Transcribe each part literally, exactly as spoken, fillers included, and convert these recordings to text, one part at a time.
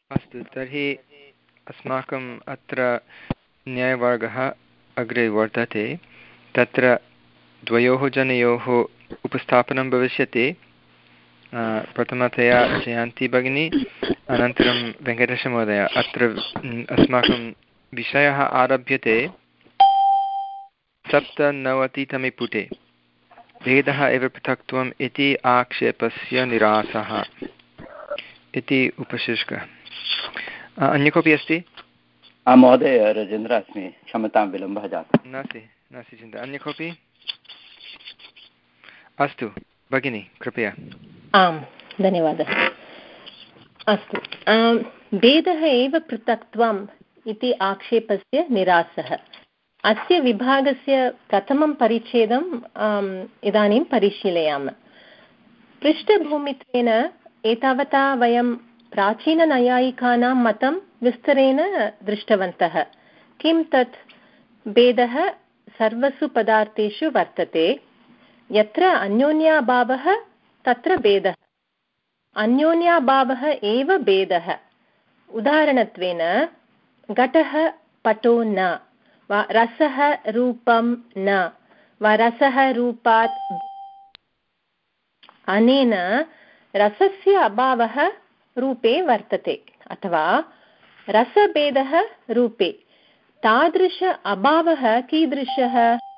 अस्तु, तर्हि अस्माकम् अत्र न्यायवर्गः अग्रे वर्तते। तत्र द्वयोः जनयोः उपस्थापनं भविष्यति। प्रथमतया जयन्ती भगिनी, अनन्तरं वेङ्कटेशमहोदय। अत्र अस्माकं विषयः आरभ्यते सप्तनवतितमे पुटे। भेदः एव पृथक्त्वम् इति आक्षेपस्य निरासः इति उपशीर्षकः। अन्य कोऽपि अस्ति? महोदय, राजेन्द्र अस्मि, क्षम्यतां विलम्बः जातः। नास्ति नास्ति चिन्ता। अन्य कोऽपि? अस्तु भगिनी, कृपया। आम्, धन्यवादः। अस्तु, भेदः एव पृथक्त्वम् इति आक्षेपस्य निरासः। अस्य विभागस्य प्रथमं परिच्छेदम् इदानीं परिशीलयामः। पृष्ठभूमित्वेन एतावता वयं प्राचीननैयायिकानां मतं विस्तरेण दृष्टवन्तः। किं तत्? भेदः सर्वसु पदार्थेषु वर्तते। यत्र अन्योन्याभावः तत्र भेदः, अन्योन्याभावः एव भेदः। उदाहरणत्वेन घटः पटो न, वा रसः रूपं न, वा रसः रूपात्। अनेन रसस्य अभावः रूपे वर्तते, अथवा रसभेदः रूपे। तादृश अभावः कीदृशः?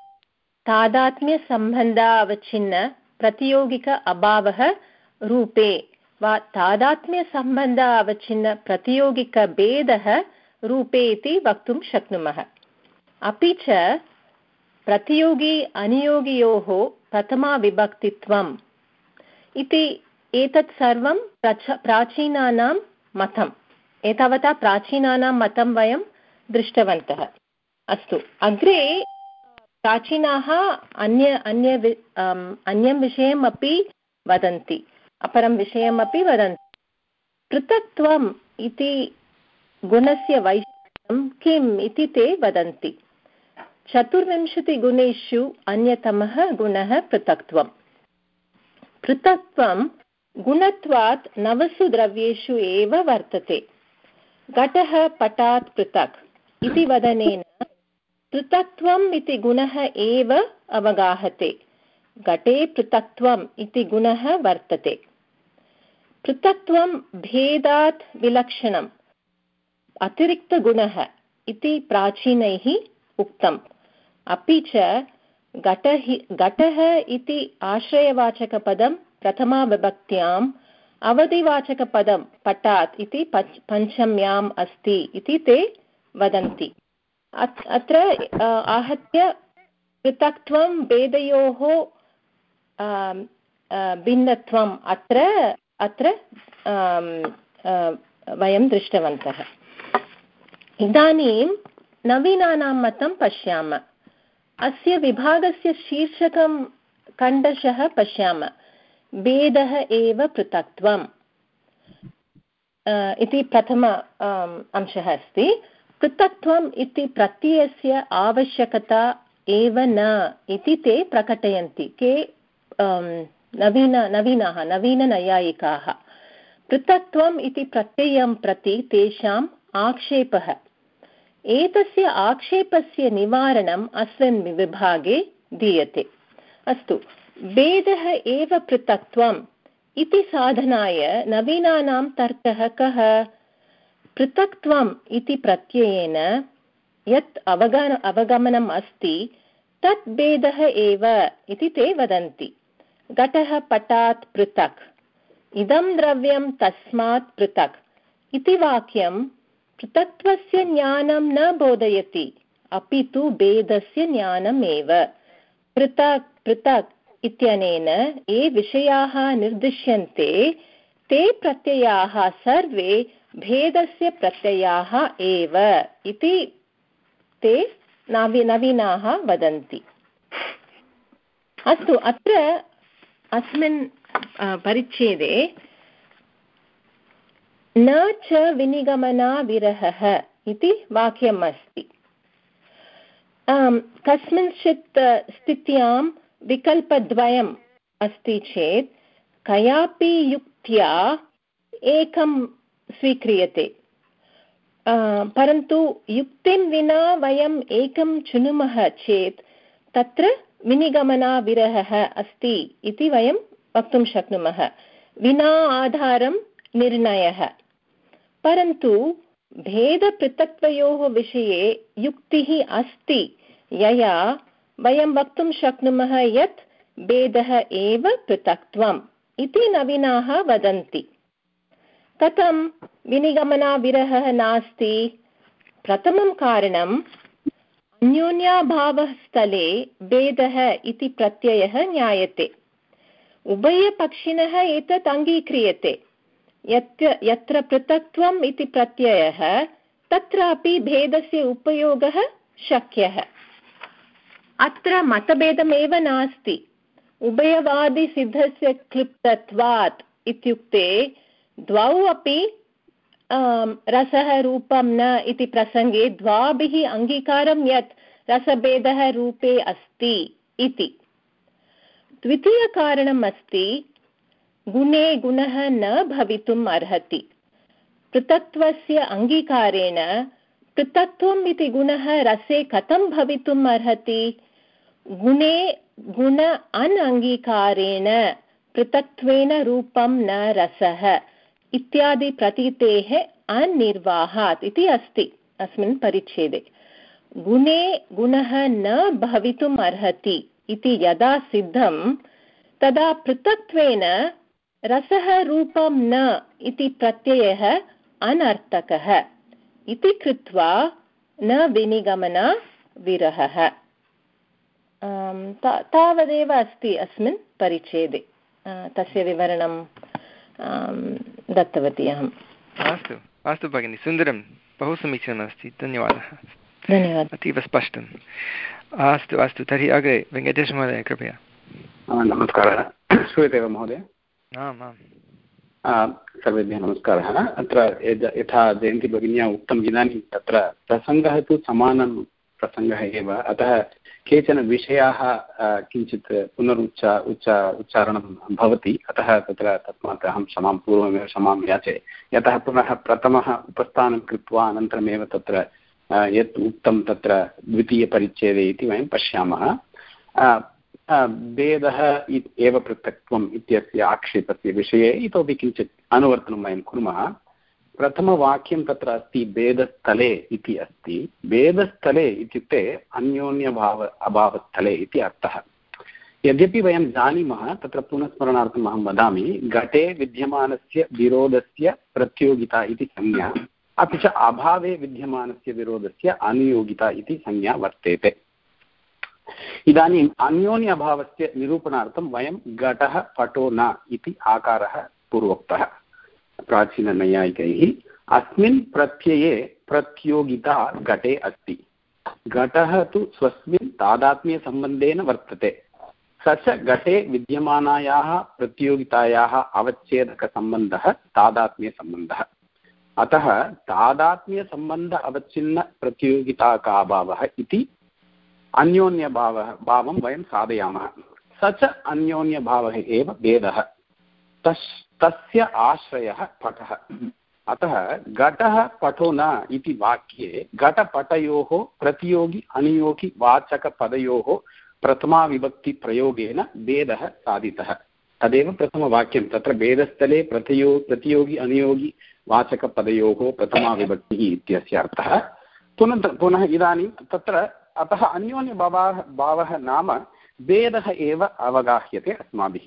तादात्म्यसम्बन्धावच्छिन्न प्रतियोगिक अभावः रूपे, वा तादात्म्यसम्बन्धावच्छिन्न प्रतियोगिकभेदः रूपे इति वक्तुं शक्नुमः। अपि च प्रतियोगी अनियोगियोः प्रथमाविभक्तित्वम् इति एतत् सर्वं प्राचीनानां मतम्। एतावता प्राचीनानां मतं वयं दृष्टवन्तः। अस्तु, अग्रे प्राचीनाः अन्य अन्य अन्यं विषयम् अपि वदन्ति, अपरं विषयमपि वदन्ति। पृथक्त्वम् इति गुणस्य वैशिष्ट्यं किम् इति ते वदन्ति। चतुर्विंशतिगुणेषु अन्यतमः गुणः पृथक्त्वम्। पृथक्त्वं गुणत्वात् नवसु द्रव्येषु एव वर्तते। घटः पटात् पृथक् इति वदनेन पृथक्त्वम् इति गुणः एव अवगाहते। घटे पृथक्त्वम् इति गुणः वर्तते। पृथक्त्वं भेदात् विलक्षणम् अतिरिक्तगुणः इति प्राचीनैः उक्तम्। अपि च घटः घटः इति आश्रयवाचकपदं प्रथमाविभक्त्याम्, अवधिवाचकपदं पटात् इति पञ्चम्याम् अस्ति इति ते वदन्ति। अत्र आहत्य पृथक्त्वं भेदयोः भिन्नत्वम् अत्र अत्र वयं दृष्टवन्तः। इदानीं नवीनानां मतं पश्यामः। अस्य विभागस्य शीर्षकं खण्डशः पश्यामः। भेदः एव पृथक्त्वम् इति प्रथम अंशः अस्ति। पृथक्त्वम् इति प्रत्ययस्य आवश्यकता एव न इति ते प्रकटयन्ति। के नवीन नवीनाः नवीननैयायिकाः। पृथक्त्वम् इति प्रत्ययं प्रति तेषाम् आक्षेपः। एतस्य आक्षेपस्य निवारणम् अस्मिन् विभागे दीयते। अस्तु, भेदः एव पृथक्त्वम् इति साधनाय नवीनानां तर्कः कः? पृथक्त्वम् इति प्रत्ययेन यत् अवगम अवगमनम् अस्ति तत् भेदः एव इति ते वदन्ति। घटः पटात् पृथक्, इदं द्रव्यं तस्मात् पृथक् इति वाक्यं पृथक्त्वस्य ज्ञानं न बोधयति, अपि तु भेदस्य ज्ञानम् एव। पृथक् पृथक् इत्यनेन ये विषयाः निर्दिश्यन्ते ते प्रत्ययाः सर्वे भेदस्य प्रत्ययाः एव इति ते नवी नवीनाः वदन्ति। अस्तु, अत्र अस्मिन् परिच्छेदे न च विनिगमना विरहः इति वाक्यम् अस्ति। कस्मिंश्चित् स्थित्यां विकल्पद्वयम् अस्ति चेत् कयापि युक्त्या एकं स्वीक्रियते। परन्तु युक्तिं विना वयम् एकं चिनुमः चेत् तत्र विनिगमनाविरहः अस्ति इति वयं वक्तुं शक्नुमः, विना आधारं निर्णयः। परन्तु भेदपृथक्त्वयोः विषये युक्तिः अस्ति यया वयं वक्तुं शक्नुमः यत् भेदः एव पृथक्त्वम् इति नवीनाः वदन्ति। कथं विनिगमनाविरहः नास्ति? प्रथमं कारणम् अन्योन्याभावस्थले भेदः इति प्रत्ययः ज्ञायते। उभयपक्षिणः एतत् अङ्गीक्रियते। यत्र यत्र पृथक्त्वम् इति प्रत्ययः तत्रापि भेदस्य उपयोगः शक्यः। अत्र मतभेदमेव नास्ति। उभयवादिसिद्धस्य क्लिप्तत्वात् इत्युक्ते द्वौ अपि रसः रूपं न इति प्रसङ्गे द्वाभिः अङ्गीकारं यत् रसभेदः रूपे अस्ति इति। द्वितीयकारणम् अस्ति गुणे गुणः न भवितुम् अर्हति। पृथक्त्वस्य अङ्गीकारेण पृथक्त्वम् इति गुणः रसे कथं भवितुम् अर्हति? गुणे गुण अनङ्गीकारेण पृथक्त्वेन रूपं न रसः इत्यादि प्रतीतेः अनिर्वाहात् इति अस्ति अस्मिन् परिच्छेदे। गुणे गुणः न भवितुम् अर्हति इति यदा सिद्धं तदा पृथक्त्वेन रसः रूपं न इति प्रत्ययः अनर्थकः इति कृत्वा न विनिगमना विरहः। तावदेव अस्ति अस्मिन् परिच्छेदे। तस्य विवरणं दत्तवती अहम्। अस्तु अस्तु भगिनि, सुन्दरं, बहु समीचीनम् अस्ति, धन्यवादः। धन्यवादः, अतीव स्पष्टम्। अस्तु अस्तु, तर्हि अग्रे वेङ्कटेशमहोदय कृपया। नमस्कारः, श्रूयते वा महोदय? आम् आम्, सर्वेभ्यः नमस्कारः। अत्र यथा जयन्ती भगिन्या उक्तम्, इदानीं तत्र प्रसङ्गः तु समानं प्रसङ्गः एव, अतः केचन विषयाः किञ्चित् पुनरुच्चा उच्चा उच्चारणं भवति, अतः तत्र तस्मात् अहं क्षमां पूर्वमेव क्षमां याचे। यतः पुनः प्रथमः उपस्थानं कृत्वा अनन्तरमेव तत्र यत् उक्तं तत्र द्वितीयपरिच्छेदे इति वयं पश्यामः। भेदः एव पृथक्त्वम् इत्यस्य आक्षेपस्य विषये इतोपि किञ्चित् अनुवर्तनं वयं कुर्मः। प्रथमवाक्यं तत्र अस्ति भेदस्थले इति अस्ति। भेदस्थले इत्युक्ते अन्योन्यभाव अभावस्थले इति अर्थः। यद्यपि वयं जानीमः, तत्र पुनस्मरणार्थम् अहं वदामि, घटे विद्यमानस्य विरोधस्य प्रतियोगिता इति संज्ञा, अपि च अभावे विद्यमानस्य विरोधस्य अनुयोगिता इति संज्ञा वर्तेते। इदानीम् अन्योन्य अभावस्य निरूपणार्थं वयं घटः पटो न इति आकारः पूर्वोक्तः प्राचीननैयायिकैः। अस्मिन् प्रत्यये प्रतियोगिता घटे अस्ति। घटः तु स्वस्मिन् तादात्म्यसम्बन्धेन वर्तते। स च घटे विद्यमानायाः प्रतियोगितायाः अवच्छेदकसम्बन्धः तादात्म्यसम्बन्धः। अतः तादात्म्यसम्बन्ध अवच्छिन्न प्रतियोगिताकाभावः इति अन्योन्यभावः भावं वयं साधयामः। स च अन्योन्यभावः एव भेदः। तस् तस्य आश्रयः पटः। अतः घटः पटो न इति वाक्ये घटपटयोः प्रतियोगि अनुयोगि वाचकपदयोः प्रथमाविभक्तिप्रयोगेन भेदः साधितः। तदेव प्रथमवाक्यं। तत्र भेदस्थले प्रतियो प्रतियोगि अनुयोगि वाचकपदयोः प्रथमाविभक्तिः इत्यस्य अर्थः। पुनः पुनः इदानीं तत्र अतः अन्योन्यभावः भावः नाम भेदः एव अवगाह्यते अस्माभिः।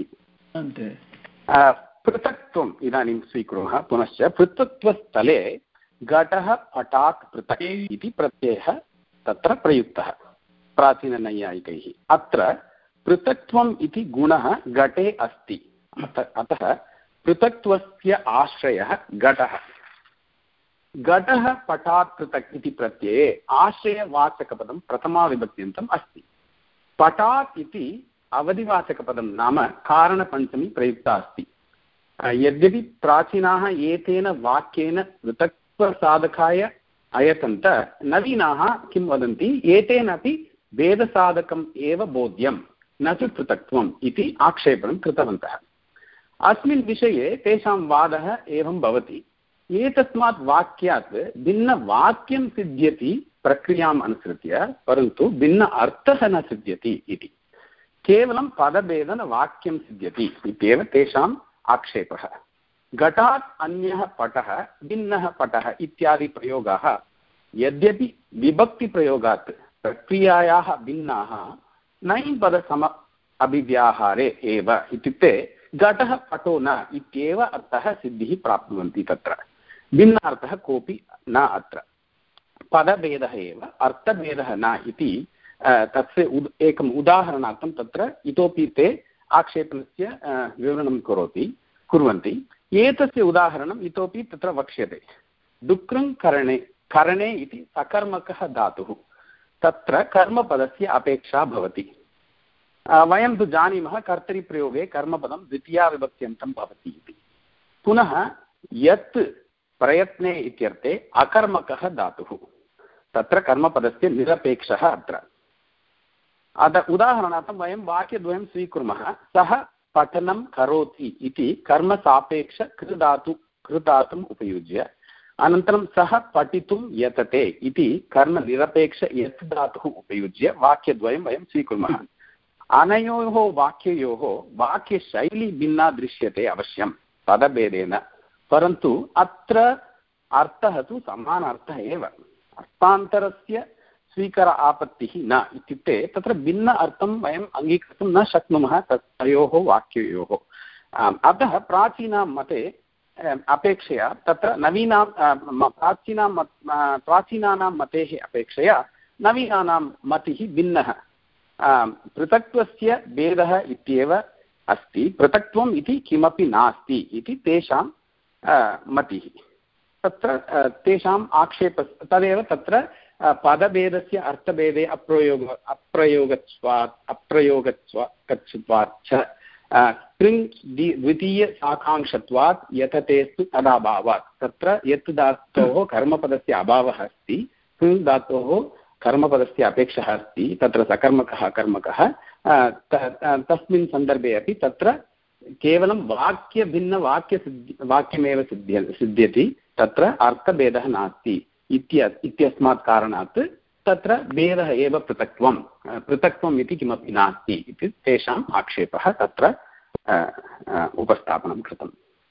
पृथक्त्वम् इदानीं स्वीकुर्मः। पुनश्च पृथक्त्वस्थले घटः पटात् पृथक् इति प्रत्ययः तत्र प्रयुक्तः प्राचीननैयायिकैः। अत्र पृथक्त्वम् इति गुणः घटे अस्ति। अतः पृथक्त्वस्य आश्रयः घटः। घटः पटात् पृथक् इति प्रत्यये आश्रयवाचकपदं प्रथमाविभक्त्यन्तम् अस्ति। पटात् इति अवधिवाचकपदं नाम कारणपञ्चमी प्रयुक्ता अस्ति। यद्यपि प्राचीनाः एतेन वाक्येन पृथक्त्वसाधकाय अयतन्त, नवीनाः किं वदन्ति, एतेन अपि भेदसाधकम् एव बोध्यं, न तु पृथक्त्वम् इति आक्षेपणं कृतवन्तः। अस्मिन् विषये तेषां वादः एवं भवति। एतस्मात् वाक्यात् भिन्नवाक्यं सिद्ध्यति प्रक्रियाम् अनुसृत्य, परन्तु भिन्न अर्थः न सिद्ध्यति इति। केवलं पदभेदनवाक्यं सिद्ध्यति इत्येव तेषाम् आक्षेपः। घटात् अन्यः पटः, भिन्नः पटः इत्यादि प्रयोगाः यद्यपि विभक्तिप्रयोगात् प्रक्रियायाः भिन्नाः, नैपदसम अभिव्याहारे एव, इत्युक्ते घटः पटो न इत्येव अर्थः सिद्धिः प्राप्नुवन्ति। तत्र भिन्नार्थः कोऽपि न। अत्र पदभेदः एव, अर्थभेदः न इति तस्य उद एकम् उदाहरणार्थं तत्र इतोपि ते आक्षेपणस्य विवरणं करोति कुर्वन्ति। एतस्य उदाहरणम् इतोपि तत्र वक्ष्यते। डुक्रं करणे, करणे इति सकर्मकः धातुः, तत्र कर्मपदस्य अपेक्षा भवति। वयं तु जानीमः कर्तरिप्रयोगे कर्मपदं द्वितीया विभक्त्यन्तं भवति इति। पुनः यत् प्रयत्ने इत्यर्थे अकर्मकः धातुः, तत्र कर्मपदस्य निरपेक्षः अत्र। अतः उदाहरणार्थं वयं वाक्यद्वयं स्वीकुर्मः। सः पठनं करोति इति कर्मसापेक्ष कृधातु कृधातुम् उपयुज्य, अनन्तरं सः पठितुं यतते इति कर्मनिरपेक्ष यत् धातुः उपयुज्य वाक्यद्वयं वयं स्वीकुर्मः। अनयोः वाक्ययोः वाक्यशैली भिन्ना दृश्यते अवश्यं पदभेदेन, परन्तु अत्र अर्थः तु समानार्थः एव। अर्थान्तरस्य स्वीकार आपत्तिः न, इत्युक्ते तत्र भिन्न अर्थं वयम् अङ्गीकर्तुं न शक्नुमः तयोः वाक्ययोः। अतः प्राचीनां मते अपेक्षया तत्र नवीनां प्राचीनां प्राचीनानां मतेः अपेक्षया नवीनानां मतिः भिन्नः। पृथक्त्वस्य भेदः इत्येव अस्ति, पृथक्त्वम् इति किमपि नास्ति इति तेषां मतिः। तत्र तेषाम् आक्षेप तदेव तत्र पदभेदस्य अर्थभेदे अप्रयोग अप्रयोगत्वात् अप्रयोगत्वात् च कृङ् द्वितीयसाकाङ्क्षत्वात् यततेस्तु तदाभावात्। तत्र यत् धातोः कर्मपदस्य अभावः अस्ति, कृङ् धातोः कर्मपदस्य अपेक्षः अस्ति, तत्र सकर्मकः अकर्मकः, तस्मिन् सन्दर्भे अपि तत्र केवलं वाक्यभिन्नवाक्यसिद्धि वाक्यमेव सिद्ध्य सिद्ध्यति, तत्र अर्थभेदः नास्ति इत्य इत्यस्मात् कारणात् तत्र भेदः एव पृथक्त्वं, पृथक्त्वम् इति किमपि नास्ति इति तेषाम् आक्षेपः तत्र उपस्थापनं कृतम्।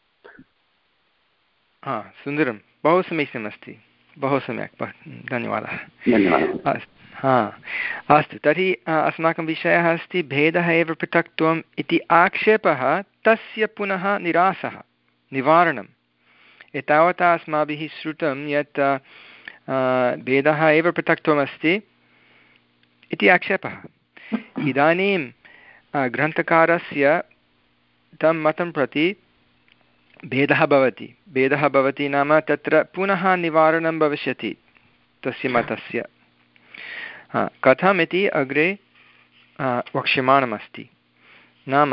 हा, सुन्दरं, बहु समीचीनमस्ति, बहु सम्यक्, धन्यवादः। धन्यवादः। हा, अस्तु, तर्हि अस्माकं विषयः अस्ति भेदः एव पृथक्त्वम् इति आक्षेपः, तस्य पुनः निरासः, निवारणम्। एतावता अस्माभिः श्रुतं यत् भेदः एव पृथक्त्वमस्ति इति आक्षेपः। इदानीं ग्रन्थकारस्य तं मतं प्रति भेदः भवति भेदः भवति नाम तत्र पुनः निवारणं भविष्यति तस्य मतस्य। कथम् इति अग्रे वक्ष्यमाणमस्ति। नाम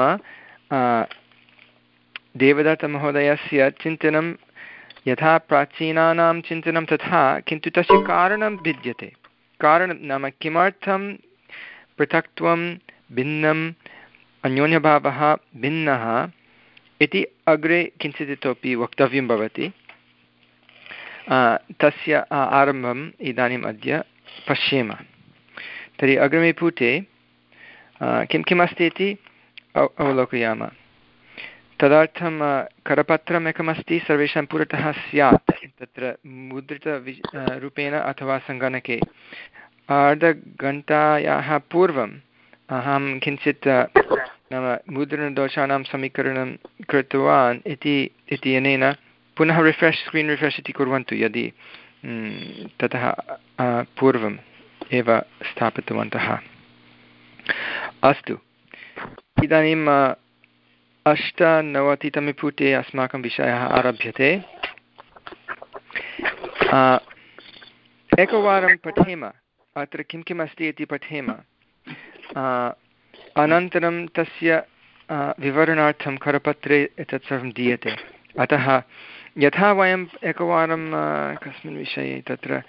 देवदत्तमहोदयस्य चिन्तनं यथा प्राचीनानां चिन्तनं तथा, किन्तु तस्य कारणं भिद्यते। कारणं नाम किमर्थं पृथक्त्वं भिन्नम्, अन्योन्यभावः भिन्नः इति अग्रे किञ्चित् इतोपि वक्तव्यं भवति। तस्य आरम्भम् इदानीम् अद्य पश्येम। तर्हि अग्रिमे पुटे किं किम् अस्ति इति अवलोकयामः। तदर्थं करपत्रम् एकमस्ति, सर्वेषां पुरतः स्यात्, तत्र मुद्रितवि रूपेण अथवा सङ्गणके। अर्धघण्टायाः पूर्वम् अहं किञ्चित् नाम मुद्रणदोषाणां समीकरणं कृतवान् इति इति अनेन पुनः रिफ्रेश् स्क्रीन् रिफ्रेश् इति कुर्वन्तु यदि ततः पूर्वम् एव स्थापितवन्तः। अस्तु, इदानीम् अष्टनवतितमे पुटे अस्माकं विषयः आरभ्यते। एकवारं पठेम, अत्र किं किम् अस्ति इति पठेम, अनन्तरं तस्य विवरणार्थं करपत्रे एतत् सर्वं दीयते। अतः यथा वयम् एकवारं कस्मिन् विषये तत्र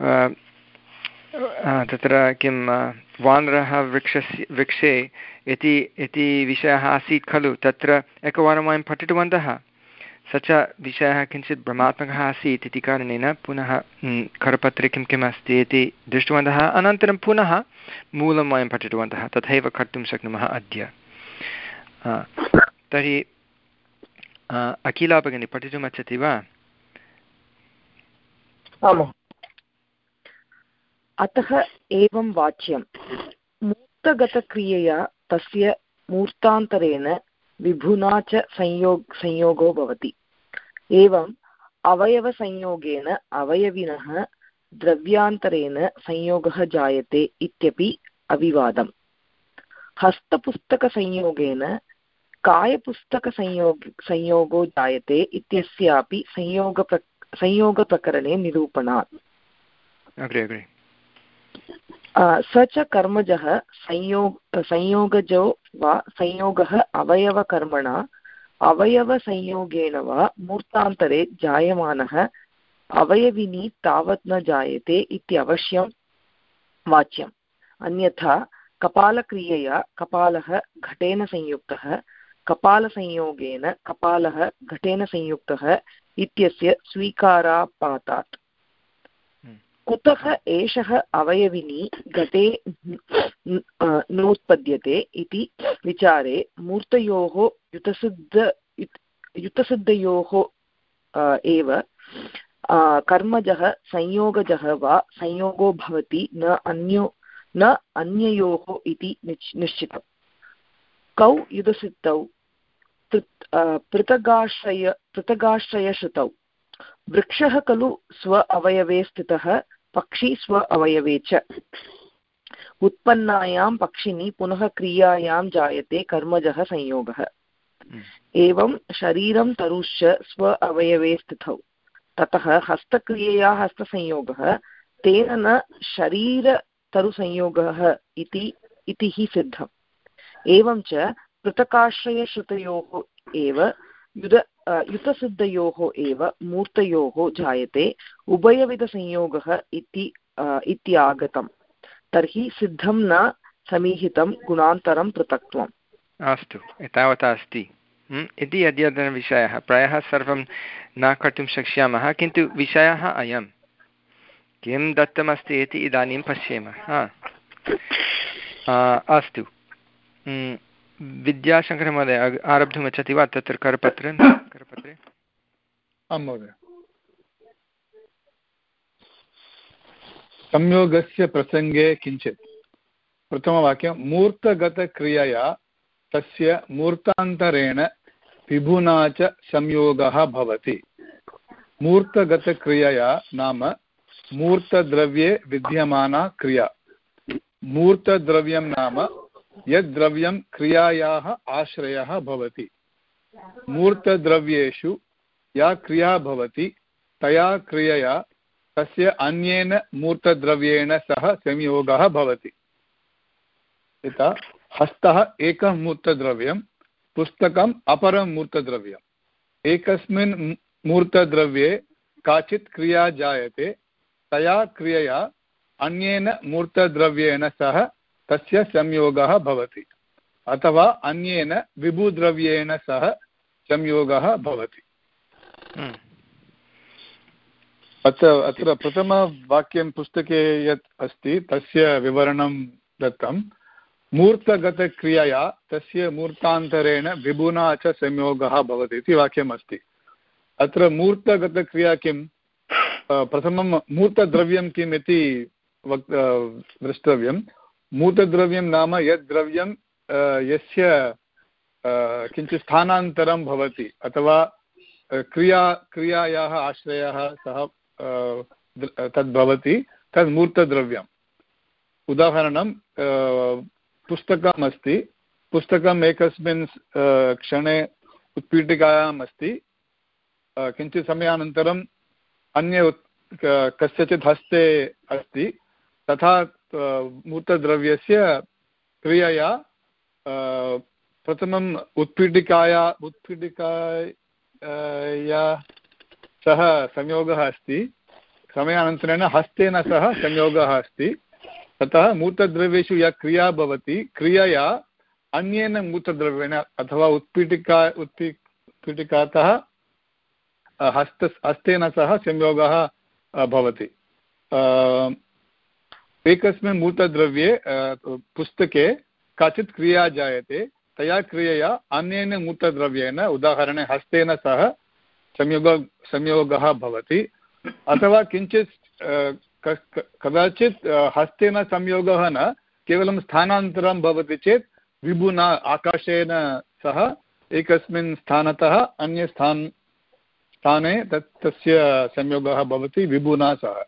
तत्र किं वानरः वृक्षस्य वृक्षे इति इति विषयः आसीत् खलु, तत्र एकवारं वयं पठितवन्तः। स च विषयः किञ्चित् भ्रमात्मकः आसीत् इति कारणेन पुनः करपत्रे किं किम् अस्ति इति दृष्टवन्तः अनन्तरं पुनः मूलं वयं पठितवन्तः तथैव कर्तुं शक्नुमः अद्य। तर्हि अखिला भगिनी पठितुमिच्छति वा? आम्। अतः एवं वाच्यं मूर्तगतक्रियया तस्य मूर्तान्तरेण विभुना च संयोग संयोगो भवति। एवम् अवयवसंयोगेन अवयविनः द्रव्यान्तरेण संयोगः जायते इत्यपि अविवादम्। हस्तपुस्तकसंयोगेन कायपुस्तकसंयोग संयोगो जायते इत्यस्यापि संयोगप्र संयोगप्रकरणे निरूपणात्। अग्रे अग्रे स च कर्मजः संयोग संयोगजो वा संयोगः अवयवकर्मणा अवयवसंयोगेन वा मूर्तान्तरे जायमानः अवयविनी तावत् न जायते इत्यवश्यं वाच्यम्। अन्यथा कपालक्रियया कपालः घटेन संयुक्तः कपालसंयोगेन कपालः घटेन संयुक्तः इत्यस्य स्वीकारापातात्। कुतः एषः अवयविनी घटे नोत्पद्यते इति विचारे मूर्तयोः युतसिद्ध युतसिद्धयोः एव कर्मजः संयोगजः वा संयोगो भवति न अन्यो न अन्ययोः इति निश्चितम्। कौ युतसिद्धौ पृथगाश्रय पृथगाश्रयश्रुतौ। वृक्षः खलु स्व अवयवे स्थितः पक्षी स्व अवयवे च। उत्पन्नायां पक्षिणी पुनः क्रियायां जायते कर्मजः संयोगः। एवं शरीरं तरुश्च स्व अवयवे स्थितौ। ततः हस्तक्रियया हस्तसंयोगः तेन न शरीरतरुसंयोगः इति इति हि सिद्धम्। एवं च पृथकाश्रयश्रुतयोः एव युध युतसिद्धयोः एव मूर्तयोः जायते उभयविधसंयोगः इति इत्यागतम्। तर्हि सिद्धं न समीहितं गुणान्तरं पृथक्त्वम्। अस्तु, एतावता अस्ति इति अद्यतनविषयः। प्रायः सर्वं न कर्तुं शक्ष्यामः, किन्तु विषयः अयं किं दत्तमस्ति इति इदानीं पश्येमः। अस्तु, विद्याशङ्करमहोदय आरब्धुमिच्छति वा तत्र करपत्रे करपत्रे? आं महोदय। संयोगस्य प्रसङ्गे किञ्चित्। प्रथमवाक्यं मूर्तगतक्रियया तस्य मूर्तान्तरेण विभुना च संयोगः भवति। मूर्तगतक्रियया नाम मूर्तद्रव्ये विद्यमाना क्रिया। मूर्तद्रव्यं नाम यद्द्रव्यं क्रियायाः आश्रयः भवति। मूर्तद्रव्येषु या क्रिया भवति तया क्रियया तस्य अन्येन मूर्तद्रव्येण सह संयोगः भवति। यथा हस्तः एकं मूर्तद्रव्यं, पुस्तकम् अपरं मूर्तद्रव्यम्। एकस्मिन् मूर्तद्रव्ये काचित् क्रिया जायते, तया क्रियया अन्येन मूर्तद्रव्येण सह तस्य संयोगः भवति, अथवा अन्येन विभुद्रव्येण सह संयोगः भवति। अत्र अत्र प्रथमवाक्यं पुस्तके यत् अस्ति तस्य विवरणं दत्तं। मूर्तगतक्रियया तस्य मूर्तान्तरेण विभुना च संयोगः भवति इति वाक्यमस्ति। अत्र मूर्तगतक्रिया किं? प्रथमं मूर्तद्रव्यं किम् इति वक् द्रष्टव्यं। मूर्तद्रव्यं नाम यद्द्रव्यं यस्य किञ्चित् स्थानान्तरं भवति अथवा क्रिया क्रियायाः आश्रयः सः तद्भवति, तद् मूर्तद्रव्यम्। उदाहरणं पुस्तकम् अस्ति। पुस्तकम् एकस्मिन् क्षणे उत्पीठिकायाम् अस्ति, किञ्चित् समयानन्तरं अन्य कस्यचित् हस्ते अस्ति। तथा मूर्तद्रव्यस्य क्रियया प्रथमम् उत्पीठिकाया उत्पीठिकाया सह संयोगः अस्ति, समयानन्तरेण हस्तेन सह संयोगः अस्ति। ततः मूर्तद्रव्येषु या क्रिया भवति, क्रियया अन्येन मूर्तद्रव्येण अथवा उत्पीठिका उत्पी उत्पीठिकातः हस्त हस्तेन सह संयोगः भवति। एकस्मिन् मूर्तद्रव्ये पुस्तके काचित् क्रिया जायते, तया क्रियया अन्येन मूर्तद्रव्येण उदाहरणे हस्तेन सह संयोग संयोगः भवति, अथवा किञ्चित् कदाचित् हस्तेन संयोगः न केवलं स्थानान्तरं भवति चेत् विभुना आकाशेन सह एकस्मिन् स्थानतः अन्य स्थान स्थाने तत् तस्य संयोगः भवति विभुना सह।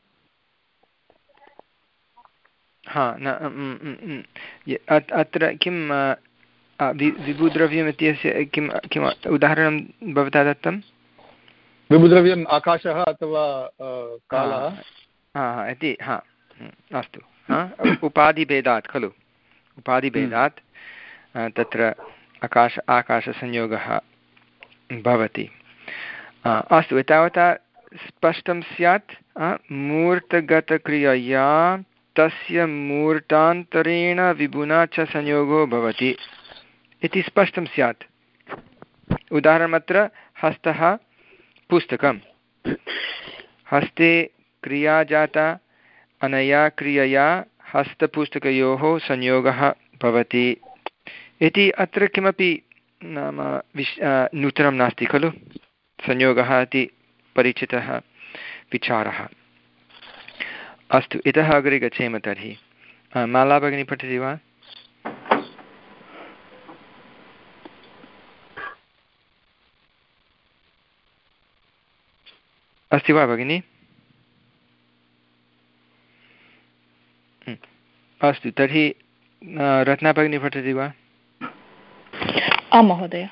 हा न अत्र किं विभुद्रव्यम् इत्यस्य किं किम् उदाहरणं भवता दत्तं? विभुद्रव्यम् आकाशः अथवा कालः। हा हा इति हा अस्तु, हा उपाधिभेदात् खलु, उपाधिभेदात् तत्र आकाश आकाशसंयोगः भवति। अस्तु, एतावता स्पष्टं स्यात्। मूर्तगतक्रियया तस्य मूर्तान्तरेण विभुना च संयोगो भवति इति स्पष्टं स्यात्। उदाहरणमत्र हस्तः पुस्तकं, हस्ते क्रिया जाता, अनया क्रियया हस्तपुस्तकयोः संयोगः भवति इति अत्र किमपि नाम विश् नूतनं नास्ति खलु। संयोगः इति परिचितः विचारः। अस्तु, इतः अग्रे गच्छेम तर्हि। माला भगिनी पठति वा? अस्ति वा भगिनी? अस्तु, तर्हि रत्ना भगिनी पठति वा? आं महोदय।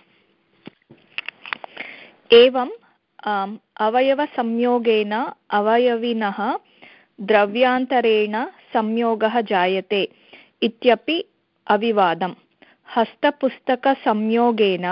एवम् अवयवसंयोगेन अवयविनः द्रव्यान्तरेण संयोगः जायते इत्यपि अविवादम्। हस्तपुस्तकसंयोगेन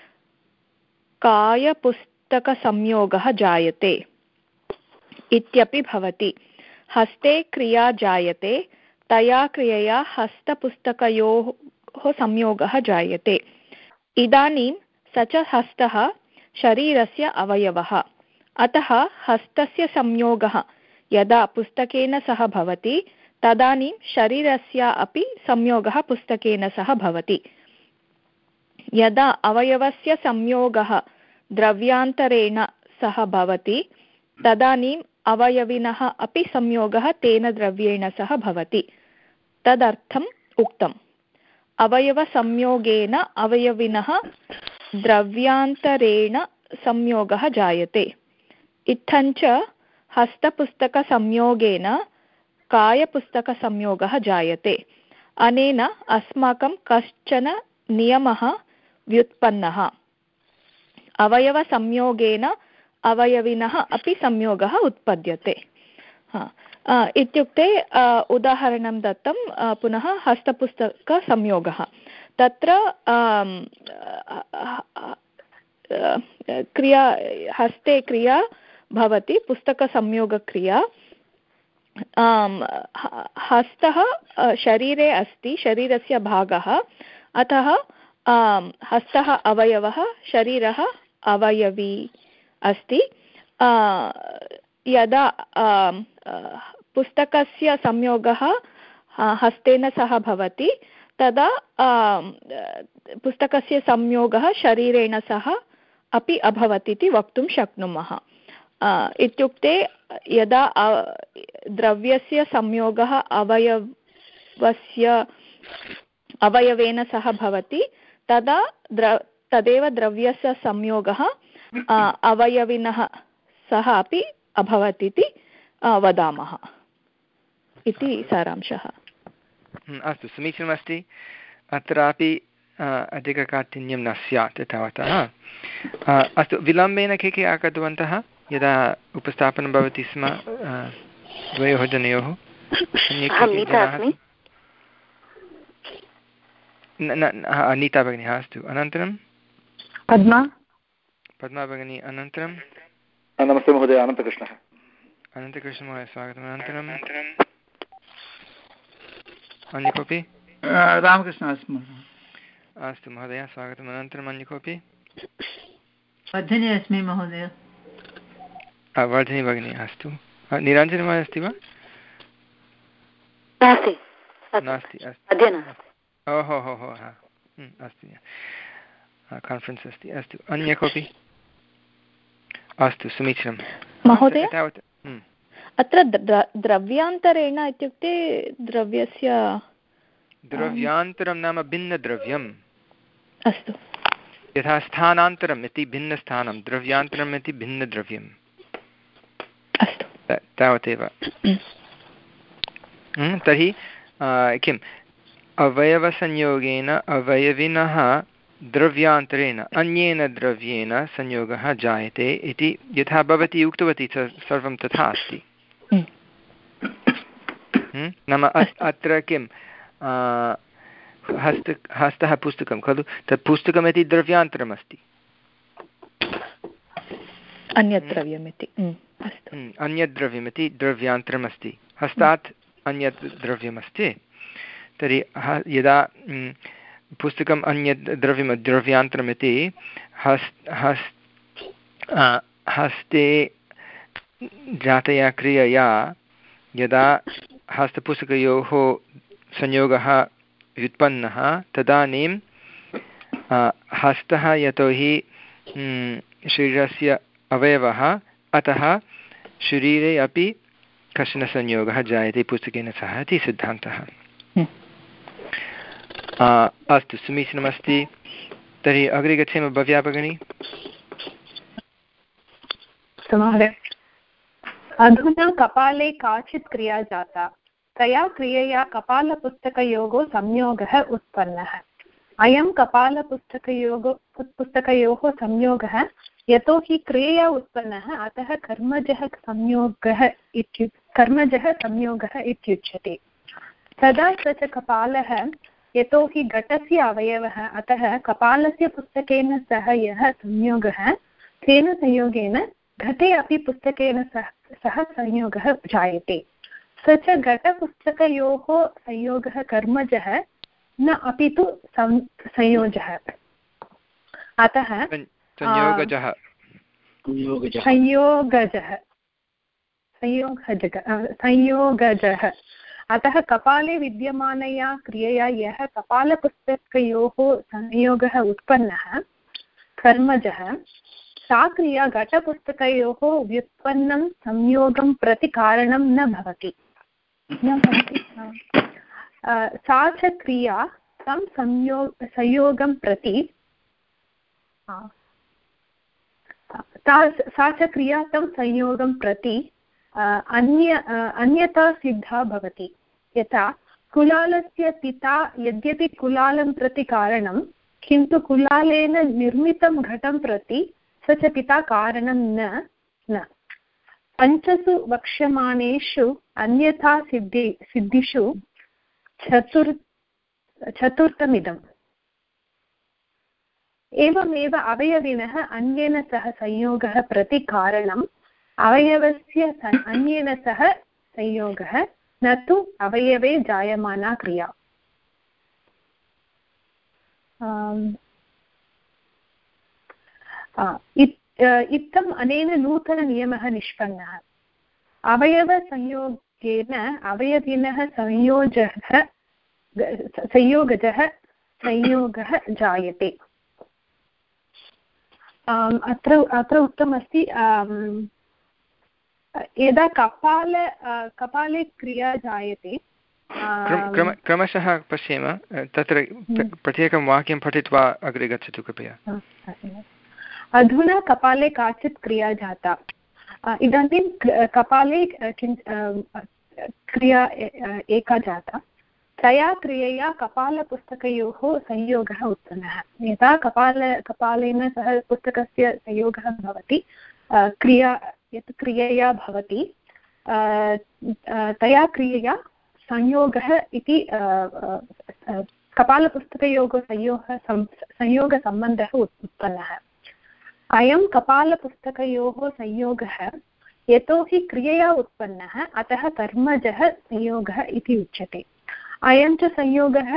कायपुस्तकसंयोगः जायते इत्यपि भवति। हस्ते क्रिया जायते, तया क्रियया हस्तपुस्तकयोः संयोगः जायते। इदानीं स च हस्तः शरीरस्य अवयवः, अतः हस्तस्य संयोगः यदा पुस्तकेन सह भवति तदानीं शरीरस्य अपि संयोगः पुस्तकेन सह भवति। यदा अवयवस्य संयोगः द्रव्यान्तरेण सह भवति तदानीम् अवयविनः अपि संयोगः तेन द्रव्येण सह भवति। तदर्थम् उक्तम्। अवयवसंयोगेन अवयविनः द्रव्यान्तरेण संयोगः जायते। इत्थञ्च हस्तपुस्तकसंयोगेन कायपुस्तकसंयोगः जायते। अनेन अस्माकं कश्चन नियमः व्युत्पन्नः। अवयवसंयोगेन अवयविनः अपि संयोगः उत्पद्यते। इत्युक्ते उदाहरणं दत्तं, पुनः हस्तपुस्तकसंयोगः। तत्र क्रिया हस्ते क्रिया भवति, पुस्तकसंयोगक्रिया। हस्तः शरीरे अस्ति, शरीरस्य भागः, अतः हस्तः अवयवः, शरीरः अवयवी अस्ति। यदा पुस्तकस्य संयोगः हस्तेन सह भवति तदा पुस्तकस्य संयोगः शरीरेण सह अपि अभवत् इति वक्तुं शक्नुमः। इत्युक्ते यदा द्रव्यस्य संयोगः अवयवस्य अवयवेन सह भवति तदा द्र तदेव द्रव्यस्य संयोगः अवयविनः सह अपि अभवत् इति वदामः इति सारांशः। अस्तु, समीचीनमस्ति। अत्रापि अधिककाठिन्यं न स्यात् तावता। अस्तु, विलम्बेन के के आगतवन्तः यदा उपस्थापनं भवति स्म द्वयोः जनयोः? अनीता भगिनी, अस्तु। अनन्तरं पद्मा पद्मा भगिनी, अनन्तरं नमस्ते महोदय, अनन्तकृष्णः। अनन्तकृष्णमहोदय, स्वागतम्। अनन्तरं अन्य कोऽपि? रामकृष्णः अस्मि। अस्तु महोदय, स्वागतम्। अनन्तरम् अन्य कोऽपि? वर्धिनी अस्मि महोदय। वर्धिनी भगिनी अस्तु निरञ्जनमहोदय अस्ति वा नास्ति नास्ति अस्तु ओहो हो हो हा अस्ति कान्फरेन्स् अस्ति अस्तु अन्य कोऽपि अस्तु समीचीनं महोदय अत्र द्रव्यान्तरेण इत्युक्ते द्रव्यस्य द्रव्यान्तरं नाम भिन्नद्रव्यम् अस्तु यथा स्थानान्तरम् इति भिन्नस्थानं द्रव्यान्तरम् इति भिन्नद्रव्यम् अस्तु तावदेव तर्हि किम् अवयवसंयोगेन अवयविनः द्रव्यान्तरेण अन्येन द्रव्येण संयोगः जायते इति यथा भवती उक्तवती सर्वं तथा अस्ति नाम अत्र किं हस्त हस्तः पुस्तकं खलु तत् पुस्तकमिति द्रव्यान्तरमस्ति अन्यद्द्रव्यमिति अन्यद्द्रव्यमिति द्रव्यान्तरमस्ति हस्तात् अन्यत् द्रव्यमस्ति तर्हि यदा पुस्तकम् अन्यत् द्रव्यं द्रव्यान्तरमिति हस् हस् हस्ते जातया क्रियया यदा हस्तपुस्तकयोः संयोगः व्युत्पन्नः तदानीं हस्तः यतोहि शरीरस्य अवयवः अतः शरीरे अपि कश्चन संयोगः जायते पुस्तकेन सह इति सिद्धान्तः अस्तु समीचीनमस्ति तर्हि अग्रे गच्छेम भव्या भगिनी अधुना कपाले काचित् क्रिया जाता तया क्रियया कपालपुस्तकयोः संयोगः उत्पन्नः अयं कपालपुस्तकयोः पुस्तकयोः संयोगः यतो हि क्रियया उत्पन्नः अतः कर्मजः संयोगः इत्यु कर्मजः संयोगः इत्युच्यते तदा स च कपालः यतो हि घटस्य अवयवः अतः कपालस्य पुस्तकेन सह यः संयोगः तेन संयोगेन घटे अपि पुस्तकेन सह सह संयोगः जायते स च घटपुस्तकयोः संयोगः कर्मजः न अपि तु संयोजः अतः संयोगजः संयोगजः संयोगजः अतः कपाले विद्यमानया क्रियया यः कपालपुस्तकयोः संयोगः उत्पन्नः कर्मजः सा क्रिया घटपुस्तकयोः व्युत्पन्नं संयोगं प्रति कारणं न भवति न भवति सा च क्रिया तं संयोग संयोगं प्रति सा च क्रिया तं संयोगं प्रति अन्य अन्यथा सिद्धा भवति यथा कुलालस्य पिता यद्यपि कुलालं प्रति कारणं किन्तु कुलालेन निर्मितं घटं प्रति स च पिता कारणं न न पञ्चसु वक्ष्यमाणेषु अन्यथा सिद्धि सिद्धिषु चतुर् चतुर्थमिदम् एवमेव अवयविनः अन्येन सह संयोगः प्रति कारणम् अवयवस्य अन्येन सह संयोगः न तु अवयवे जायमाना क्रिया इत्थम् अनेन नूतननियमः निष्पन्नः अवयवसंयोगेन अवयविनः संयोजः संयोगजः संयोगः जायते अत्र अत्र उक्तमस्ति यदा कपाल कपाले क्रिया जायते क्रमशः पश्येम तत्र प्रत्येकं वाक्यं पठित्वा अग्रे गच्छतु कृपया अधुना कपाले काचित् क्रिया जाता इदानीं कपाले क्रिया एका जाता तया क्रियया कपालपुस्तकयोः संयोगः उत्पन्नः यदा कपाल कपालेन सह पुस्तकस्य संयोगः भवति क्रिया यत् क्रियया भवति तया क्रियया संयोगः इति कपालपुस्तकयोः संयोगः संयोगसम्बन्धः उत्पन्नः अयं कपालपुस्तकयोः संयोगः यतो हि क्रियया उत्पन्नः अतः कर्मजः संयोगः इति उच्यते अयं च संयोगः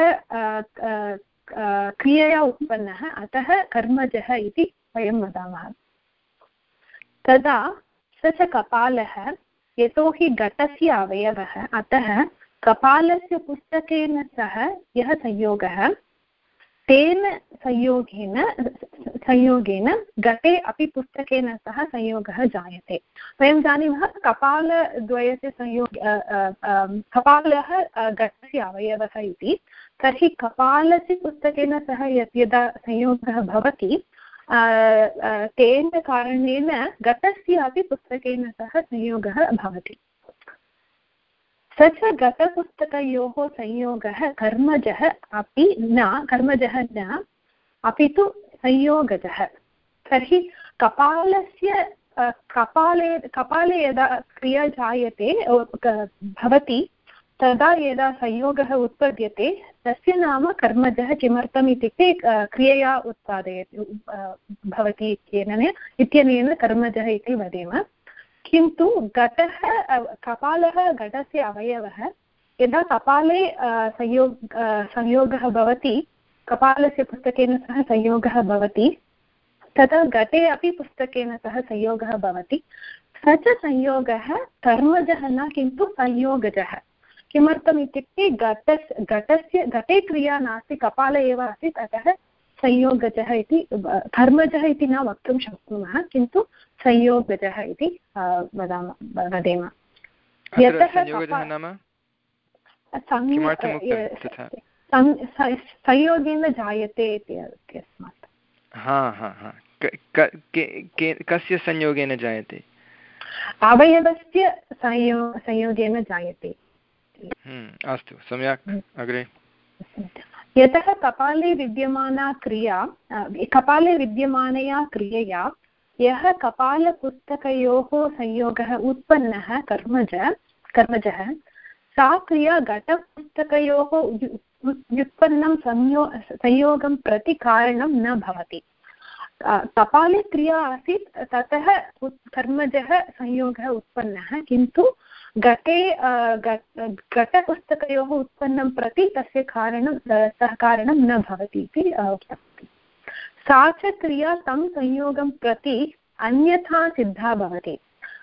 क्रियया उत्पन्नः अतः कर्मजः इति वयं वदामः तदा स च कपालः यतोहि घटस्य अवयवः अतः कपालस्य पुस्तकेन सह यः संयोगः तेन संयोगेन संयोगेन घटे अपि पुस्तकेन सह संयोगः जायते। वयं जानीमः कपालद्वयस्य संयोग कपालः घटस्य अवयवः इति। तर्हि कपालस्य पुस्तकेन सह यत् यदा संयोगः भवति तेन कारणेन घटस्य अपि पुस्तकेन सह संयोगः भवति। स च घटपुस्तकयोः संयोगः कर्मजः अपि न कर्मजः न अपि तु संयोगजः। तर्हि कपालस्य कपाले कपाले यदा क्रिया जायते भवति तदा यदा संयोगः उत्पद्यते तस्य नाम कर्मजः। किमर्थम् इत्युक्ते क्रियया उत्पादयति भवति इत्यनेन इत्यनेन कर्मजः इति वदेम। किन्तु घटः कपालः घटस्य अवयवः। यदा कपाले संयोग संयोगः भवति कपालस्य पुस्तकेन सह संयोगः भवति तदा घटे अपि पुस्तकेन सह संयोगः भवति। स च संयोगः कर्मजः न किन्तु संयोगजः। किमर्थम् इत्युक्ते घटस्य घटस्य घटे क्रिया नास्ति कपाले एव आसीत् अतः संयोगजः इति कर्मजः इति न वक्तुं शक्नुमः किन्तु संयोगजः इति वदामः वदेम। यतः संयोगेन जायते इति अस्मात्। हा हा हा कस्य संयोगेन जायते? अवयवस्य संयो संयोगेन जायते। अस्तु सम्यक् अग्रे। यतः कपाले विद्यमाना क्रिया कपाले विद्यमानया क्रियया यः कपालपुस्तकयोः संयोगः उत्पन्नः कर्मज कर्मजः सा क्रिया घटपुस्तकयोः व्युत्पन्नं संयो संयोगं प्रति कारणं न भवति। कपाले क्रिया आसीत् ततः कर्मजः संयोगः उत्पन्नः किन्तु घटे घटपुस्तकयोः उत्पन्नं प्रति तस्य कारणं सः कारणं न भवति इति उक्तम्। सा च क्रिया तं संयोगं प्रति अन्यथा सिद्धा भवति।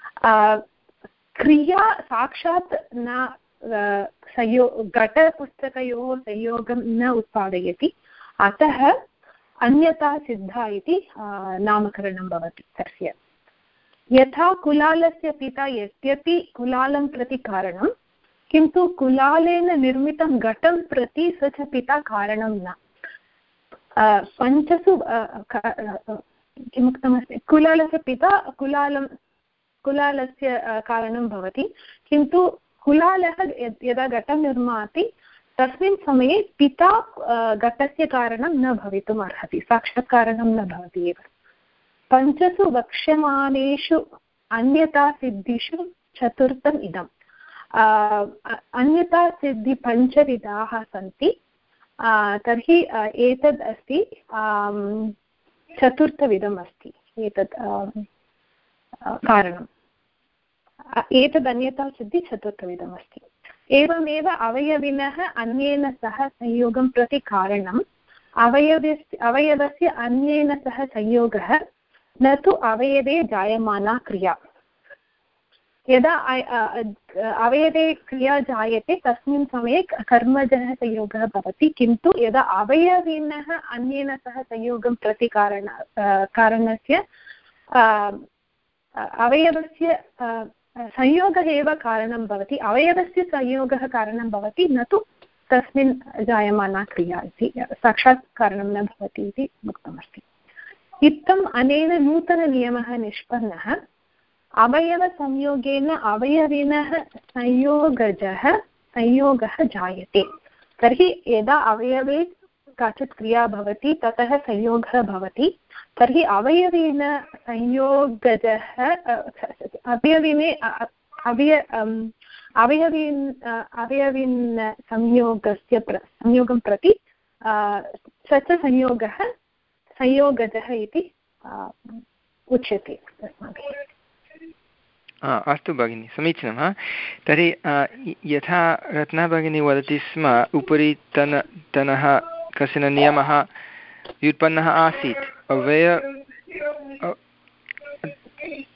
क्रिया साक्षात् न संयो घटपुस्तकयोः संयोगं न उत्पादयति अतः अन्यथा सिद्धा इति नामकरणं भवति तस्य। यथा कुलालस्य पिता यद्यपि कुलालं प्रति कारणं किन्तु कुलालेन निर्मितं घटं प्रति स च पिता कारणं न। पञ्चसु किमुक्तमस्ति कुलालस्य पिता कुलालं कुलालस्य कारणं भवति किन्तु कुलालः यदा घटं निर्माति तस्मिन् समये पिता घटस्य कारणं न भवितुम् अर्हति साक्षात् कारणं न भवति एव। पञ्चसु वक्ष्यमाणेषु अन्यतासिद्धिषु चतुर्थम् इदम्। अन्यतासिद्धि पञ्चविधाः सन्ति तर्हि एतद् अस्ति चतुर्थविधम् अस्ति एतत् कारणम्। एतद् अन्यतासिद्धि चतुर्थविधम् अस्ति। एवमेव अवयविनः अन्येन सह संयोगं प्रति कारणम् अवयवस्य अवयवस्य अन्येन सह संयोगः न तु अवयवे जायमाना क्रिया। यदा अवयवे क्रिया जायते तस्मिन् समये कर्मजः संयोगः भवति किन्तु यदा अवयविनः अन्येन सह संयोगं प्रति कारण कारणस्य अवयवस्य संयोगः एव कारणं भवति अवयवस्य संयोगः कारणं भवति न तु तस्मिन् जायमाना क्रिया इति साक्षात् कारणं न भवति इति उक्तमस्ति। इत्थम् अनेन नूतननियमः निष्पन्नः अवयवसंयोगेन अवयविनः संयोगजः संयोगः जायते। तर्हि यदा अवयवे काचित् क्रिया भवति ततः संयोगः भवति तर्हि अवयवेन संयोगजः अवयविने अवय अवयविन् अवयविन् संयोगस्य प्र संयोगं प्रति स च संयोगः संयोगजः इति उच्यते अस्माभिः। अस्तु भगिनि समीचीनं। तर्हि यथा रत्ना भगिनी वदति स्म उपरि तन तनः कश्चन नियमः व्युत्पन्नः आसीत् अवय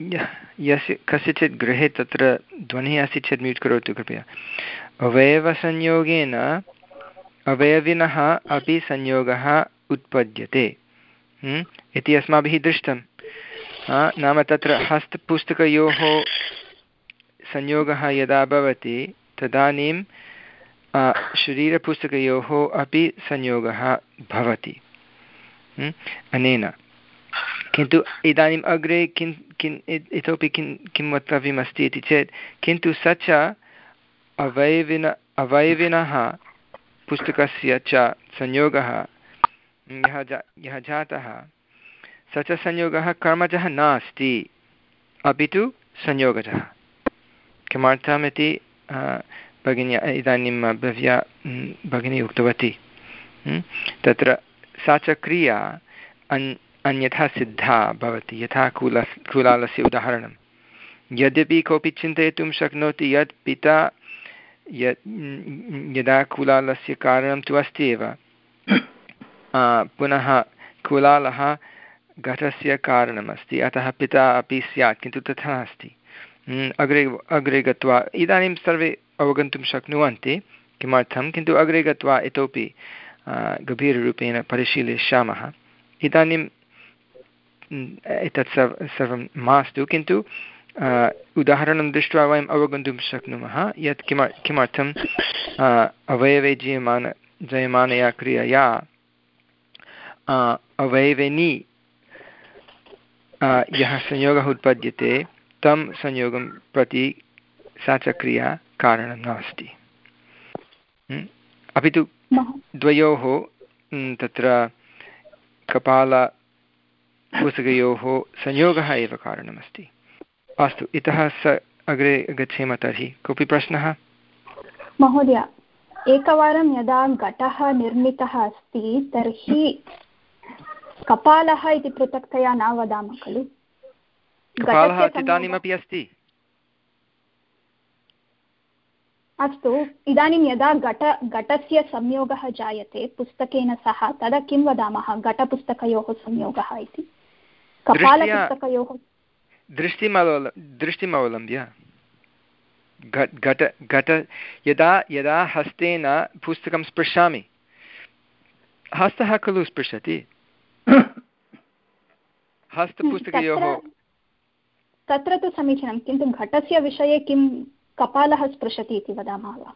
यस्य कस्यचित् गृहे तत्र ध्वनिः अस्ति चेत् म्यूट् करोतु कृपया। अवयवसंयोगेन अवयविनः अपि संयोगः उत्पद्यते इति अस्माभिः दृष्टं। नाम तत्र हस्तपुस्तकयोः संयोगः यदा भवति तदानीं शरीरपुस्तकयोः अपि संयोगः भवति अनेन। किन्तु इदानीम् अग्रे किं किम् इतोपि किं किं वक्तव्यमस्ति इति चेत् किन्तु स च अवयविन अवयविनः पुस्तकस्य च संयोगः यः जा यः जातः स च संयोगः कर्मजः नास्ति अपि तु संयोगजः। किमर्थमिति भगिनी इदानीं भव्या भगिनी उक्तवती। तत्र सा च क्रिया अन् अन्यथा सिद्धा भवति। यथा कूल कूलालस्य उदाहरणं, यद्यपि कोऽपि चिन्तयितुं शक्नोति यत् पिता यत् यदा कूलालस्य कारणं तु अस्ति एव, पुनः कूलालः घटस्य कारणमस्ति, अतः पिता अपि स्यात्, किन्तु तथा नास्ति। अग्रे अग्रे गत्वा इदानीं सर्वे अवगन्तुं शक्नुवन्ति किमर्थं, किन्तु अग्रे गत्वा इतोपि गभीररूपेण परिशीलयिष्यामः। इदानीं एतत् सर्व सर्वं मास्तु, किन्तु उदाहरणं दृष्ट्वा वयम् अवगन्तुं शक्नुमः यत् किम किमर्थम् अवयवे जीयमान जयमानया क्रियया अवयवेनि यः संयोगः उत्पद्यते तं संयोगं प्रति सा च क्रिया कारणं नास्ति, अपि तु द्वयोः तत्र कपालपुस्तकयोः संयोगः एव कारणमस्ति। अस्तु, इतः स अग्रे गच्छेम। तर्हि कोऽपि प्रश्नः? महोदय, एकवारं यदा घटः निर्मितः अस्ति तर्हि कपालः इति पृथक्तया न वदामः खलु? कपालः इदानीमपि अस्ति। अस्तु, इदानीं यदा घट घटस्य संयोगः जायते पुस्तकेन सह तदा किं वदामः? घटपुस्तकयोः संयोगः इति। कपालपुस्तकयोः दृष्टिमवल दृष्टिमवलम्ब्य घट घट यदा यदा हस्तेन पुस्तकं स्पृशामि, हस्तः खलु स्पृशति, हस्तपुस्तकयोः तत्र तु समीचीनं, किन्तु घटस्य विषये किं कपालः स्पृशति इति वदामः वा?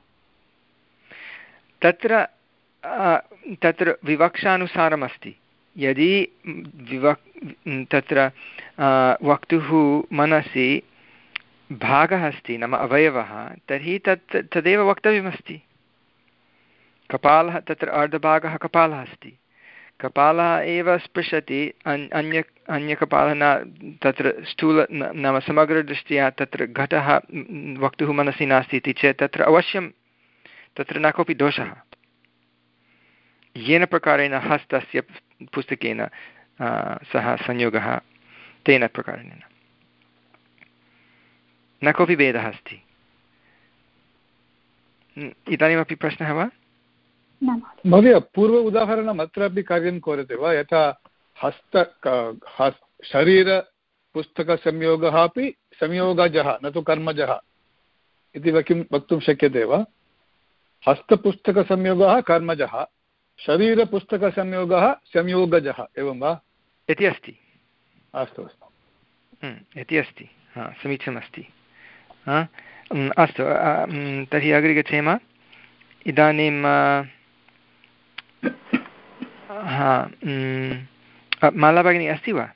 तत्र तत्र विवक्षानुसारमस्ति। यदि विवक् तत्र वक्तुः मनसि भागः अस्ति, नाम अवयवः, तर्हि तत् तदेव वक्तव्यमस्ति। कपालः तत्र अर्धभागः कपालः अस्ति, कपालः एव स्पृशति, अन्य अन्यकपालः न, तत्र स्थूल नाम समग्रदृष्ट्या तत्र घटः वक्तुः मनसि नास्ति इति चेत् तत्र अवश्यं तत्र न कोऽपि दोषः। येन प्रकारेण हस्तस्य पुस्तकेन सह संयोगः, तेन प्रकारेण न कोऽपि भेदः अस्ति। इदानीमपि प्रश्नः वा? महोदय, पूर्व उदाहरणम् अत्रापि कार्यं करोति वा? यथा हस्त शरीरपुस्तकसंयोगः अपि संयोगजः न तु कर्मजः इति किं वक्तुं शक्यते वा? हस्तपुस्तकसंयोगः कर्मजः, शरीरपुस्तकसंयोगः संयोगजः, एवं वा? इति अस्ति। अस्तु अस्तु, इति अस्ति। हा, समीचीनमस्ति। अस्तु, तर्हि अग्रे गच्छेम। इदानीं हा माला भगिनी अस्ति वा?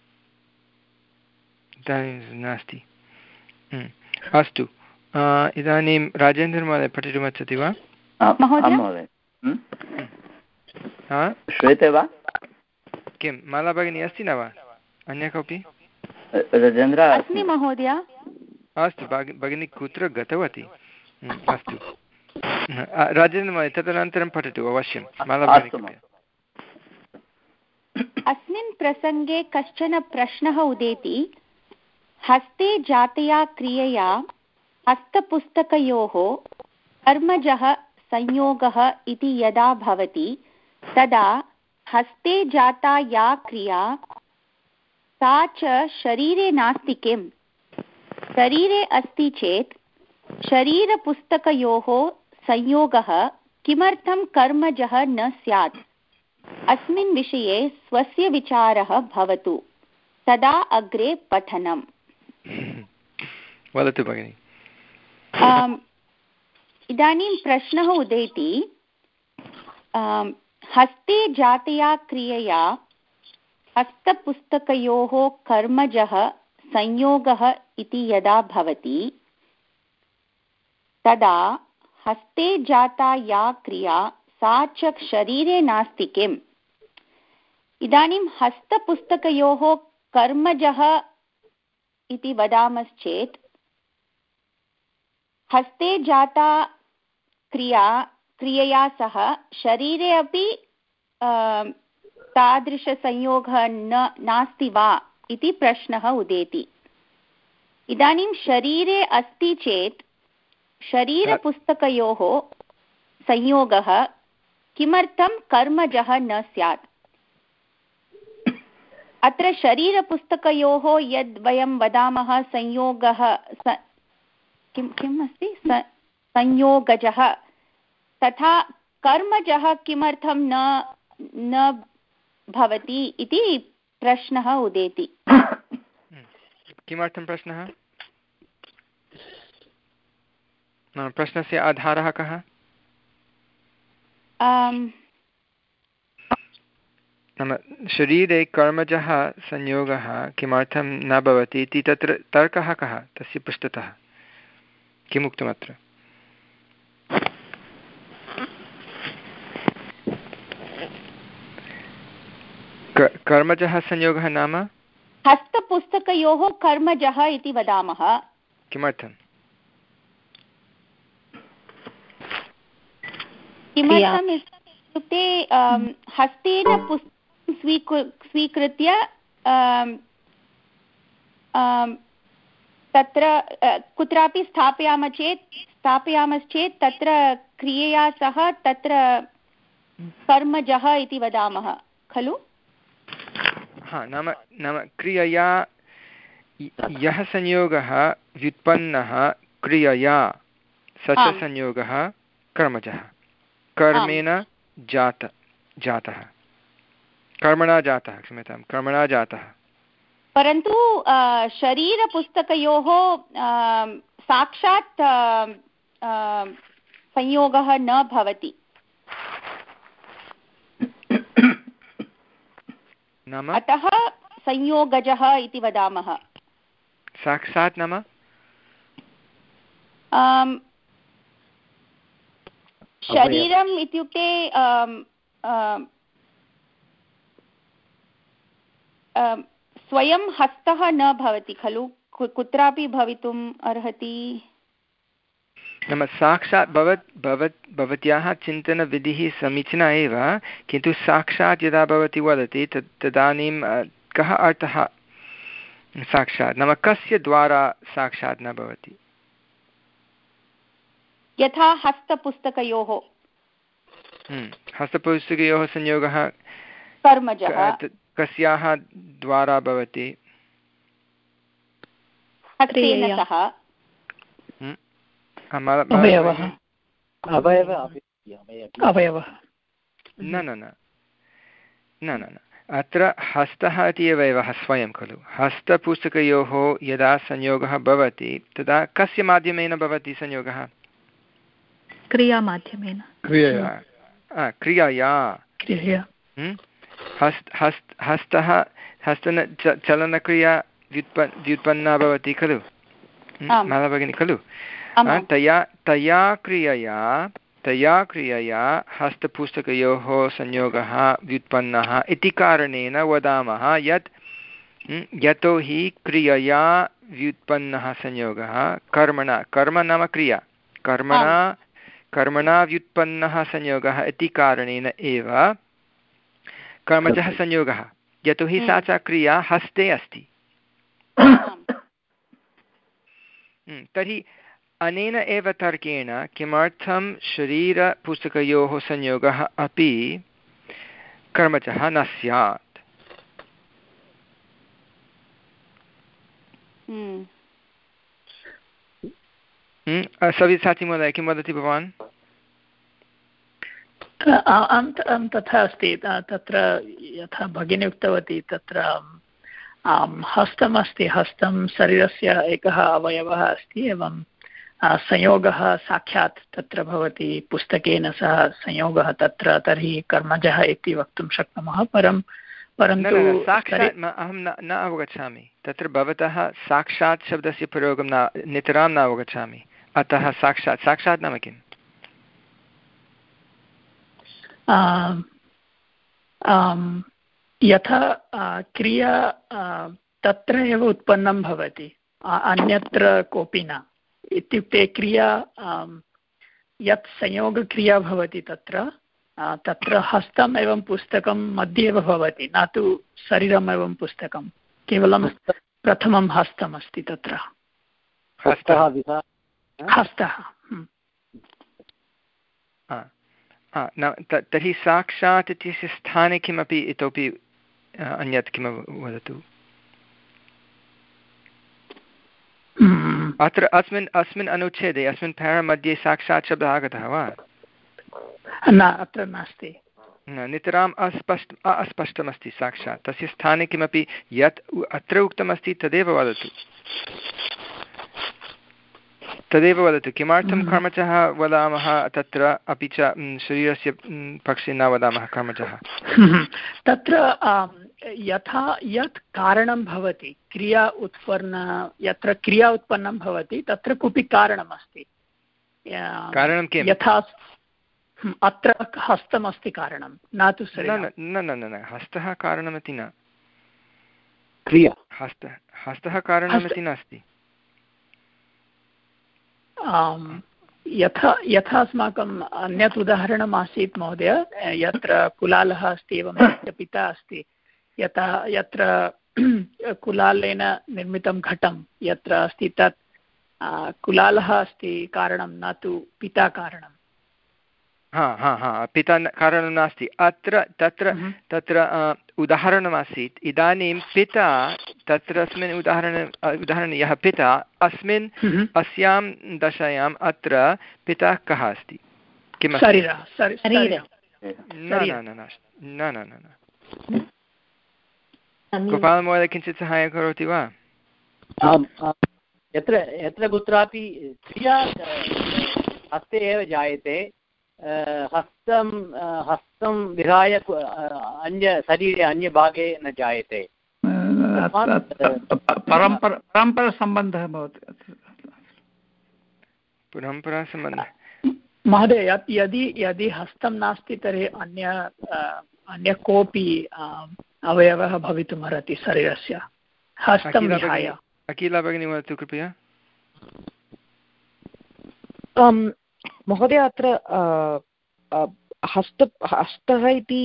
इदानीं नास्ति। अस्तु, इदानीं राजेन्द्रमहोदय पठितुमिच्छति वा? महोदय, श्रूयते वा? किं माला भगिनी अस्ति न वा? अन्य कोऽपि? राजेन्द्र अस्मि महोदय। अस्तु भगिनी, कुत्र गतवती? अस्तु राजेन्द्रमहोदय, तदनन्तरं पठतु अवश्यं। माला भगिनी। अस्मिन् प्रसङ्गे कश्चन प्रश्नः उदेति। हस्ते जातया क्रियया हस्तपुस्तकयोः कर्मजः संयोगः इति यदा भवति तदा हस्ते जाता या क्रिया सा च शरीरे नास्ति किम्? शरीरे अस्ति चेत् शरीरपुस्तकयोः संयोगः किमर्थं कर्मजः न स्यात्? अस्मिन् विषये स्वस्य विचारः भवतु, तदा अग्रे पठनम्। वदतु भगिनि। इदानीं प्रश्नः उदेति, हस्ते जातया क्रियया हस्तपुस्तकयोः कर्मजः संयोगः इति यदा भवति तदा हस्ते जाता या क्रिया सा च शरीरे नास्ति किम्? इदानीं हस्तपुस्तकयोः कर्मजः इति वदामश्चेत् हस्ते जाता क्रिया क्रियया सह शरीरे अपि तादृशसंयोगः न नास्ति वा इति प्रश्नः उदेति। इदानीं शरीरे अस्ति चेत् शरीरपुस्तकयोः संयोगः किमर्थं कर्मजः न स्यात्? अत्र शरीरपुस्तकयोः यद् वयं वदामः संयोगः किं किम् अस्ति संयोगजः, तथा कर्मजः किमर्थं न न भवति इति प्रश्नः उदेति। किमर्थं प्रश्नः? प्रश्नस्य आधारः कः? नाम शरीरे कर्मजः संयोगः किमर्थं न भवति इति तत्र तर्कः कः तस्य पृष्ठतः? किम् उक्तमत्र? कर्मजः संयोगः नाम हस्तपुस्तकयोः कर्मजः इति वदामः। किमर्थं? किमर्थम् इत्युक्ते हस्तेन पुस्तकं स्वीकृ स्वीकृत्य तत्र कुत्रापि स्थापयामः चेत् स्थापयामश्चेत् तत्र क्रियया सह तत्र कर्मजः इति वदामः खलु? हा, नाम नाम क्रियया यः संयोगः व्युत्पन्नः क्रियया स च संयोगः कर्मजः, कर्मेण जात जातः कर्मणा जातः क्षम्यतां कर्मणा जातः। परन्तु शरीरपुस्तकयोः साक्षात् संयोगः न भवति। नाम अतः संयोगजः इति वदामः। साक्षात् नाम शरीरम् इत्युक्ते स्वयं हस्तः न भवति खलु, कुत्रापि भवितुम् अर्हति। नाम साक्षात् भवत् भवत् भवत्याः चिन्तनविधिः समीचीना एव, किन्तु साक्षात् यदा भवती वदति तत् तदानीं कः अर्थः साक्षात्? नाम कस्य द्वारा साक्षात् न भवति? यथा हस्तपुस्तकयोः हस्तपुस्तकयोः संयोगः कर्मजः कस्याः द्वारा भवति? हस्तेन सह। न न न न न अत्र हस्तः इति एव स्वयं खलु। हस्तपुस्तकयोः यदा संयोगः भवति तदा कस्य माध्यमेन भवति संयोगः? क्रियामाध्यमेन। क्रियया हस्त हस्त हस्तः हस्तन चलनक्रिया व्युत्पन् व्युत्पन्ना भवति खलु माला भगिनी खलु? तया तया क्रियया तया क्रियया हस्तपुस्तकयोः संयोगः व्युत्पन्नः इति कारणेन वदामः यत् यतोहि क्रियया व्युत्पन्नः संयोगः कर्मणा, कर्म नाम क्रिया, कर्मणा कर्मणा व्युत्पन्नः संयोगः इति कारणेन एव कर्मजः संयोगः, यतोहि सा च क्रिया हस्ते अस्ति। तर्हि अनेन एव तर्केण किमर्थं शरीरपुस्तकयोः संयोगः अपि कर्मजः न स्यात्? सव्यसाची महोदय किं वदति भवान्? आं तथा अस्ति तत्र यथा भगिनी उक्तवती तत्र हस्तमस्ति हस्तं शरीरस्य एकः अवयवः अस्ति एवं संयोगः साक्षात् तत्र भवति पुस्तकेन सह संयोगः तत्र तर्हि कर्मजः इति वक्तुं शक्नुमः परं परन्तु साक्षात् अहं न अवगच्छामि तत्र भवतः साक्षात् शब्दस्य प्रयोगं न नितरां न अवगच्छामि अतः साक्षात् साक्षात् नाम किम्? यथा क्रिया तत्र एव उत्पन्नं भवति अन्यत्र कोऽपि न इत्युक्ते क्रिया यत् संयोगक्रिया भवति तत्र तत्र हस्तम् एवं पुस्तकं मध्ये एव भवति न तु शरीरम् एवं पुस्तकं केवलं प्रथमं हस्तमस्ति तत्र हस्तः तर्हि साक्षात् इत्यस्य स्थाने किमपि इतोपि अन्यत् किं वदतु अत्र अस्मिन् अस्मिन् अनुच्छेदे अस्मिन् पैरा मध्ये साक्षात् शब्दः आगतः वा? न अत्र नास्ति नितराम् अस्पष्ट अस्पष्टमस्ति साक्षात् तस्य स्थाने किमपि यत् अत्र उक्तमस्ति तदेव वदतु तदेव वदतु किमर्थं कर्मजः वदामः तत्र अपि च शरीरस्य पक्षे न वदामः कर्मजः? तत्र यथा यत् कारणं भवति क्रिया उत्पन्न यत्र क्रिया उत्पन्नं भवति तत्र कोऽपि कारणमस्ति कारणं किं? यथा अत्र हस्तमस्ति कारणं न तु न न न न हस्तः कारणमिति न क्रिया हस्तः हस्तः कारणमिति नास्ति यथा यथा अस्माकम् अन्यत् उदाहरणम् आसीत् महोदय यत्र कुलालः अस्ति एवं तस्य पिता अस्ति यथा यत्र कुलालेन निर्मितं घटं यत्र अस्ति तत् कुलालः अस्ति कारणं न तु पिता कारणं हा हा हा पिता कारणं नास्ति अत्र तत्र तत्र उदाहरणमासीत् इदानीं पिता तत्र अस्मिन् उदाहरणे उदाहरणे यः पिता अस्मिन् अस्यां दशायाम् अत्र पिता कः अस्ति किम् न न न न गोपालमहोदय किञ्चित् सहायं करोति वा? यत्र यत्र कुत्रापि क्रिया हस्ते एव जायते हस्तं हस्तं विहाय अन्य शरीरे अन्यभागे न जायते परम्पर परम्परासम्बन्धः भवति परम्परासम्बन्धः महोदय यदि यदि हस्तं नास्ति तर्हि अन्य अन्य कोऽपि अवयवः भवितुमर्हति शरीरस्य हस्तं विहाय। अखिला भगिनी वदतु कृपया। महोदय अत्र हस्त हस्तः इति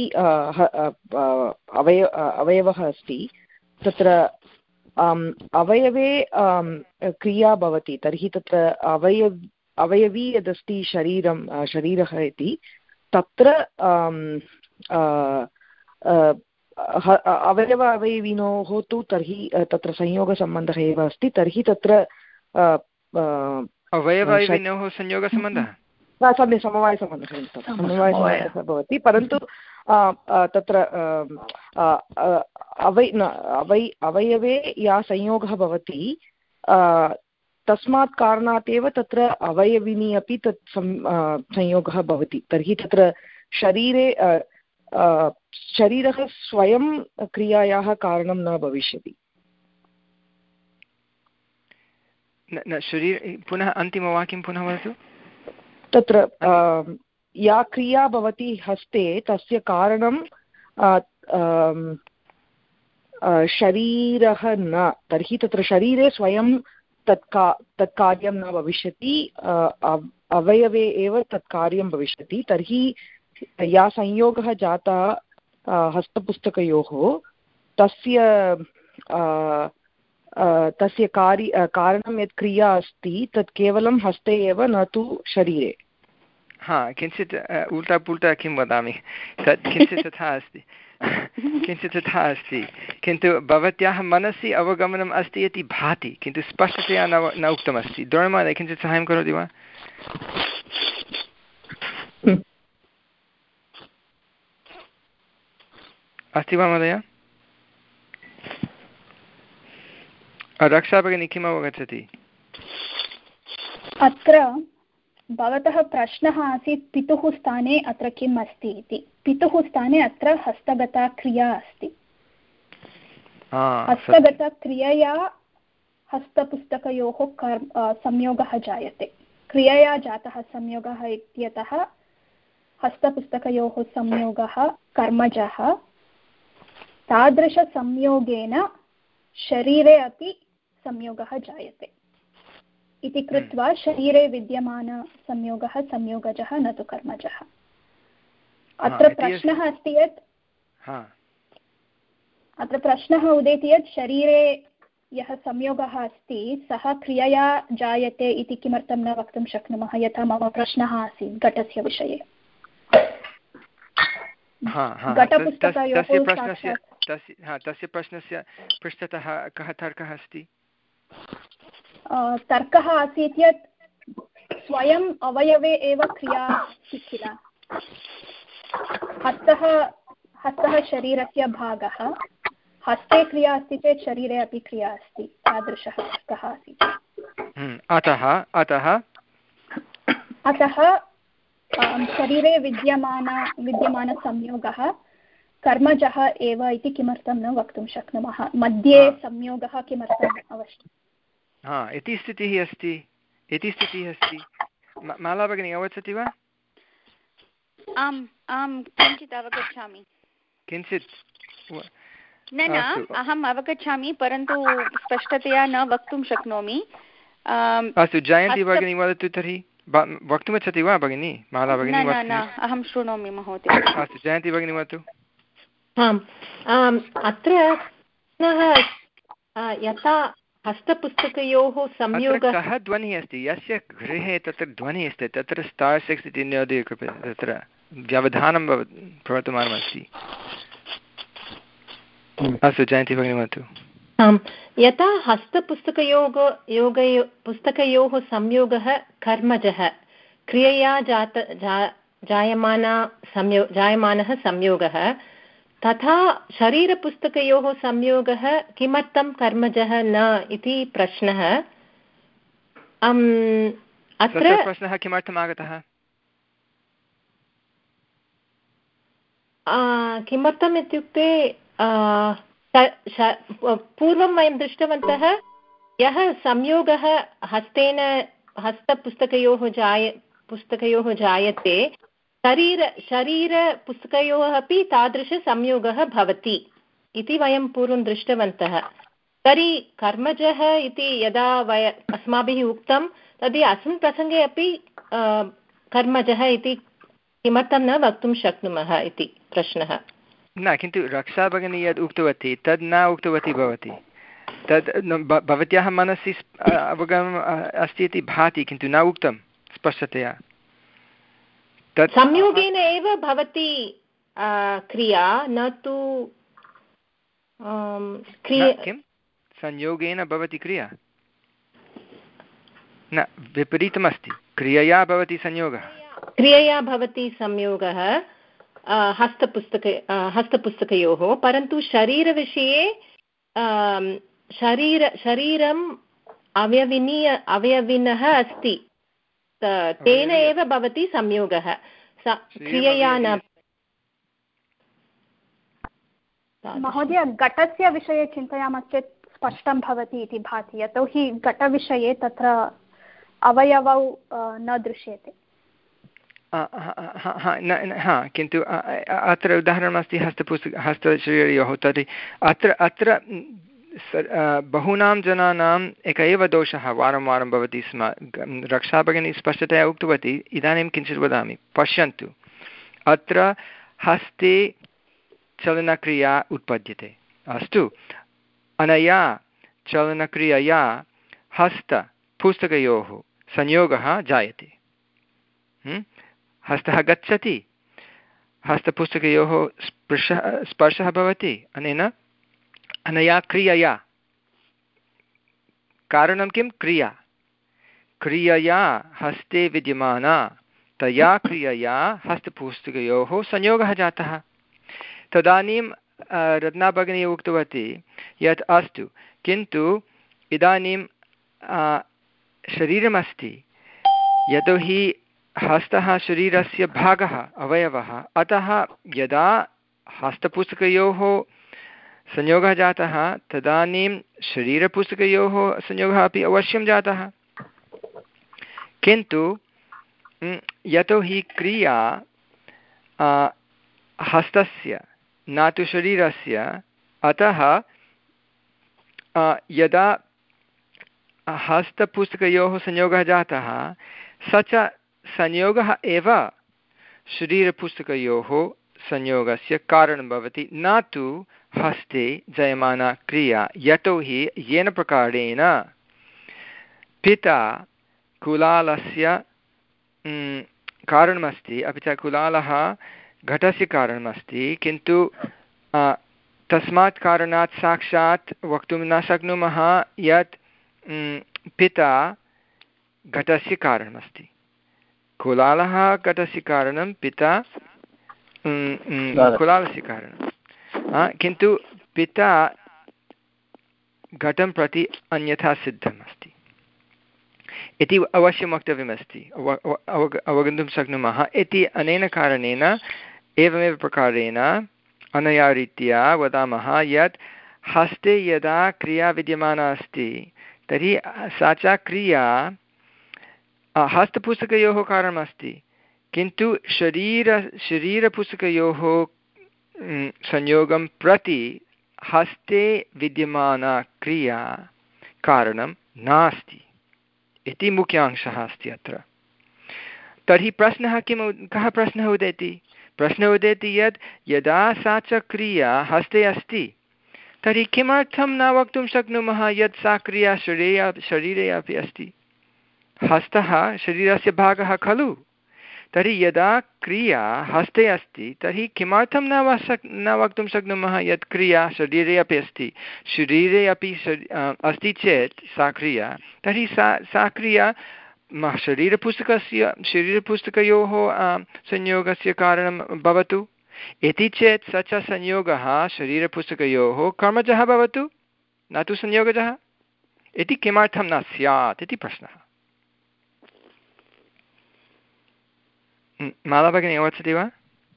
अवय अवयवः अस्ति तत्र अवयवे क्रिया भवति तर्हि तत्र अवयव अवयवी यदस्ति शरीरं शरीरः इति तत्र अवयव अवयविनोः तु तर्हि तत्र संयोगसम्बन्धः एव अस्ति तर्हि तत्र अवयवविनोः संयोगसम्बन्धः सम्यक् समवायसम्बन्धः समवायसम्बन्धः भवति परन्तु तत्र अवै अवै अवयवे या संयोगः भवति तस्मात् कारणात् एव तत्र अवयविनी अपि तत् संयोगः भवति तर्हि तत्र शरीरे शरीरः स्वयं क्रियायाः कारणं न भविष्यति। न शरीर पुनः अन्तिमवाक्यं पुनः वदतु। तत्र या क्रिया भवति हस्ते तस्य कारणं शरीरः न तर्हि तत्र शरीरे स्वयं तत् का तत् कार्यं न भविष्यति अवयवे एव तत् कार्यं भविष्यति तर्हि या संयोगः जातः हस्तपुस्तकयोः तस्य तस्य कार्य कारणं यत् क्रिया अस्ति तत् केवलं हस्ते एव न तु शरीरे। हा किञ्चित् उल्टा पुल्टा किं वदामि तत् किञ्चित् तथा अस्ति किञ्चित् तथा अस्ति किन्तु भवत्याः मनसि अवगमनम् अस्ति इति भाति किन्तु स्पष्टतया न न उक्तमस्ति द्रोणमहोदय किञ्चित् सहायं करोति वा अस्ति वा महोदय रक्षा भगिनी किम् अवगच्छति अत्र भवतः प्रश्नः आसीत् पितुः स्थाने अत्र किम् अस्ति इति पितुः स्थाने अत्र हस्तगता क्रिया अस्ति हस्तगतक्रियया हस्तपुस्तकयोः कर्म संयोगः जायते क्रियया जातः संयोगः इत्यतः हस्तपुस्तकयोः संयोगः कर्मजः तादृशसंयोगेन शरीरे अपि संयोगः जायते इति कृत्वा शरीरे विद्यमानसंयोगः संयोगजः न तु कर्मजः अत्र प्रश्नः अस्ति यत् अत्र प्रश्नः उदेति यत् शरीरे यः संयोगः अस्ति सः क्रियया जायते इति किमर्थं न वक्तुं शक्नुमः यथा मम प्रश्नः आसीत् घटस्य विषये तस्य प्रश्नस्य पृष्ठतः कः तर्कः अस्ति तर्कः आसीत् यत् स्वयम् अवयवे एव क्रिया अस्ति किल हस्तः हस्तः शरीरस्य भागः हस्ते क्रिया अस्ति चेत् शरीरे अपि क्रिया अस्ति तादृशः तर्कः आसीत् अतः अतः अतः शरीरे विद्यमान विद्यमानसंयोगः कर्मजः एव इति किमर्थं न वक्तुं शक्नुमः मध्ये संयोगः किमर्थम् अवश्यम् हा इति स्थितिः अस्ति इति स्थितिः अस्ति माला भगिनी अवगच्छति वा आम् आम् किञ्चित् अवगच्छामि किञ्चित् न न अहम् अवगच्छामि परन्तु स्पष्टतया न वक्तुं शक्नोमि अस्तु जयन्ती भगिनी वदतु तर्हि वक्तुमिच्छति वा भगिनी माला भगिनी न न अहं शृणोमि महोदय अस्तु जयन्ती भगिनी वदतु आम् अत्र यथा हस्तपुस्तकयोः संयोगः कः ध्वनिः अस्ति यस्य गृहे तत्र ध्वनिः अस्ति तत्र स्टार् सिक्स् इति नोदय कृपया तत्र व्यवधानं प्रवर्तमानमस्ति अस्तु जयन्ती भगिनी वदतु आम् यथा हस्तपुस्तकयोग योगयो पुस्तकयोः संयोगः कर्मजः क्रियया जात जा जायमाना संयो जायमानः संयोगः तथा शरीरपुस्तकयोः संयोगः किमर्थं कर्मजः न इति प्रश्नः अत्र प्रश्नः किमर्थम् आगतः किमर्थम् इत्युक्ते पूर्वं वयं दृष्टवन्तः यः संयोगः हस्तेन हस्तपुस्तकयोः जाय पुस्तकयोः जायते शरीर शरीरपुस्तकयोः अपि तादृशसंयोगः भवति इति वयं पूर्वं दृष्टवन्तः तर्हि कर्मजः इति यदा वय अस्माभिः उक्तं तर्हि अस्मिन् प्रसङ्गे अपि कर्मजः इति किमर्थं न वक्तुं शक्नुमः इति प्रश्नः न किन्तु रक्षा भगिनी यद् उक्तवती तद् न उक्तवती भवती तद् भवत्याः मनसि अवगमनम् अस्ति इति भाति किन्तु न उक्तं स्पष्टतया संयोगेन एव भवति क्रिया न तु किं संयोगेन भवति क्रिया न विपरीतमस्ति क्रियया भवति संयोगः क्रियया भवति संयोगः हस्तपुस्तक हस्तपुस्तकयोः परन्तु शरीरविषये शरीर शरीरम् अवयविनीय अवयविनः अस्ति तेन एव भवति संयोगः क्रियया न महोदय घटस्य विषये चिन्तयामश्चेत् स्पष्टं भवति इति भाति यतोहि घटविषये तत्र अवयवौ न दृश्यते हा किन्तु अत्र उदाहरणमस्ति हस्तपुस्तक हस्तशरीरयोः तर्हि अत्र अत्र बहूनां जनानाम् एक एव दोषः वारं वारं भवति स्म रक्षाभगिनी स्पष्टतया उक्तवती इदानीं किञ्चित् वदामि पश्यन्तु अत्र हस्ते चलनक्रिया उत्पद्यते अस्तु अनया चलनक्रियया हस्तपुस्तकयोः संयोगः जायते हस्तः गच्छति, हस्तपुस्तकयोः स्पृशः स्पर्शः भवति अनेन अनया क्रियया। कारणं किं? क्रिया। क्रियया हस्ते विद्यमाना तया क्रियया हस्तपुस्तकयोः संयोगः जातः। तदानीं रत्ना भगिनी उक्तवती यत् अस्तु, किन्तु इदानीं शरीरमस्ति, यतोहि हस्तः शरीरस्य भागः, अवयवः, अतः यदा हस्तपुस्तकयोः संयोगः जातः तदानीं शरीरपुस्तकयोः संयोगः अपि अवश्यं जातः। किन्तु यतोहि क्रिया हस्तस्य न तु शरीरस्य, अतः यदा हस्तपुस्तकयोः संयोगः जातः स च संयोगः एव शरीरपुस्तकयोः संयोगस्य कारणं भवति, न तु हस्ते जायमाना क्रिया। यतोहि येन प्रकारेण पिता कुलालस्य कारणमस्ति, अपि च कुलालः घटस्य कारणमस्ति, किन्तु तस्मात् कारणात् साक्षात् वक्तुं न शक्नुमः यत् पिता घटस्य कारणमस्ति। कुलालः घटस्य कारणं, पिता कुलालस्य कारणं, किन्तु पिता घटं प्रति अन्यथा सिद्धम् अस्ति इति अवश्यं वक्तव्यमस्ति, अवग अवगन्तुं शक्नुमः इति। अनेन कारणेन एवमेव प्रकारेण अनया रीत्या वदामः यत् हस्ते यदा क्रिया विद्यमाना अस्ति तर्हि सा च क्रिया हस्तपुस्तकयोः कारणमस्ति, किन्तु शरीर शरीरपुस्तकयोः संयोगं प्रति हस्ते विद्यमाना क्रिया कारणं नास्ति इति मुख्यांशः अस्ति अत्र। तर्हि प्रश्नः किं, कः प्रश्नः उदेति? प्रश्नः उदेति यत् यदा सा च क्रिया हस्ते अस्ति तर्हि किमर्थं न वक्तुं शक्नुमः यत् सा क्रिया शरीरे शरीरे अपि अस्ति? हस्तः शरीरस्य भागः खलु। तर्हि यदा क्रिया हस्ते अस्ति तर्हि किमर्थं न वा शक् न वक्तुं शक्नुमः यत् क्रिया शरीरे अपि अस्ति? शरीरे अपि अस्ति चेत् सा क्रिया, तर्हि सा सा क्रिया शरीरपुस्तकस्य शरीरपुस्तकयोः संयोगस्य कारणं भवतु इति चेत् स च संयोगः शरीरपुस्तकयोः कर्मजः भवतु, न तु संयोगजः इति किमर्थं न स्यात् इति प्रश्नः। माला भगिनी अवगच्छति वा?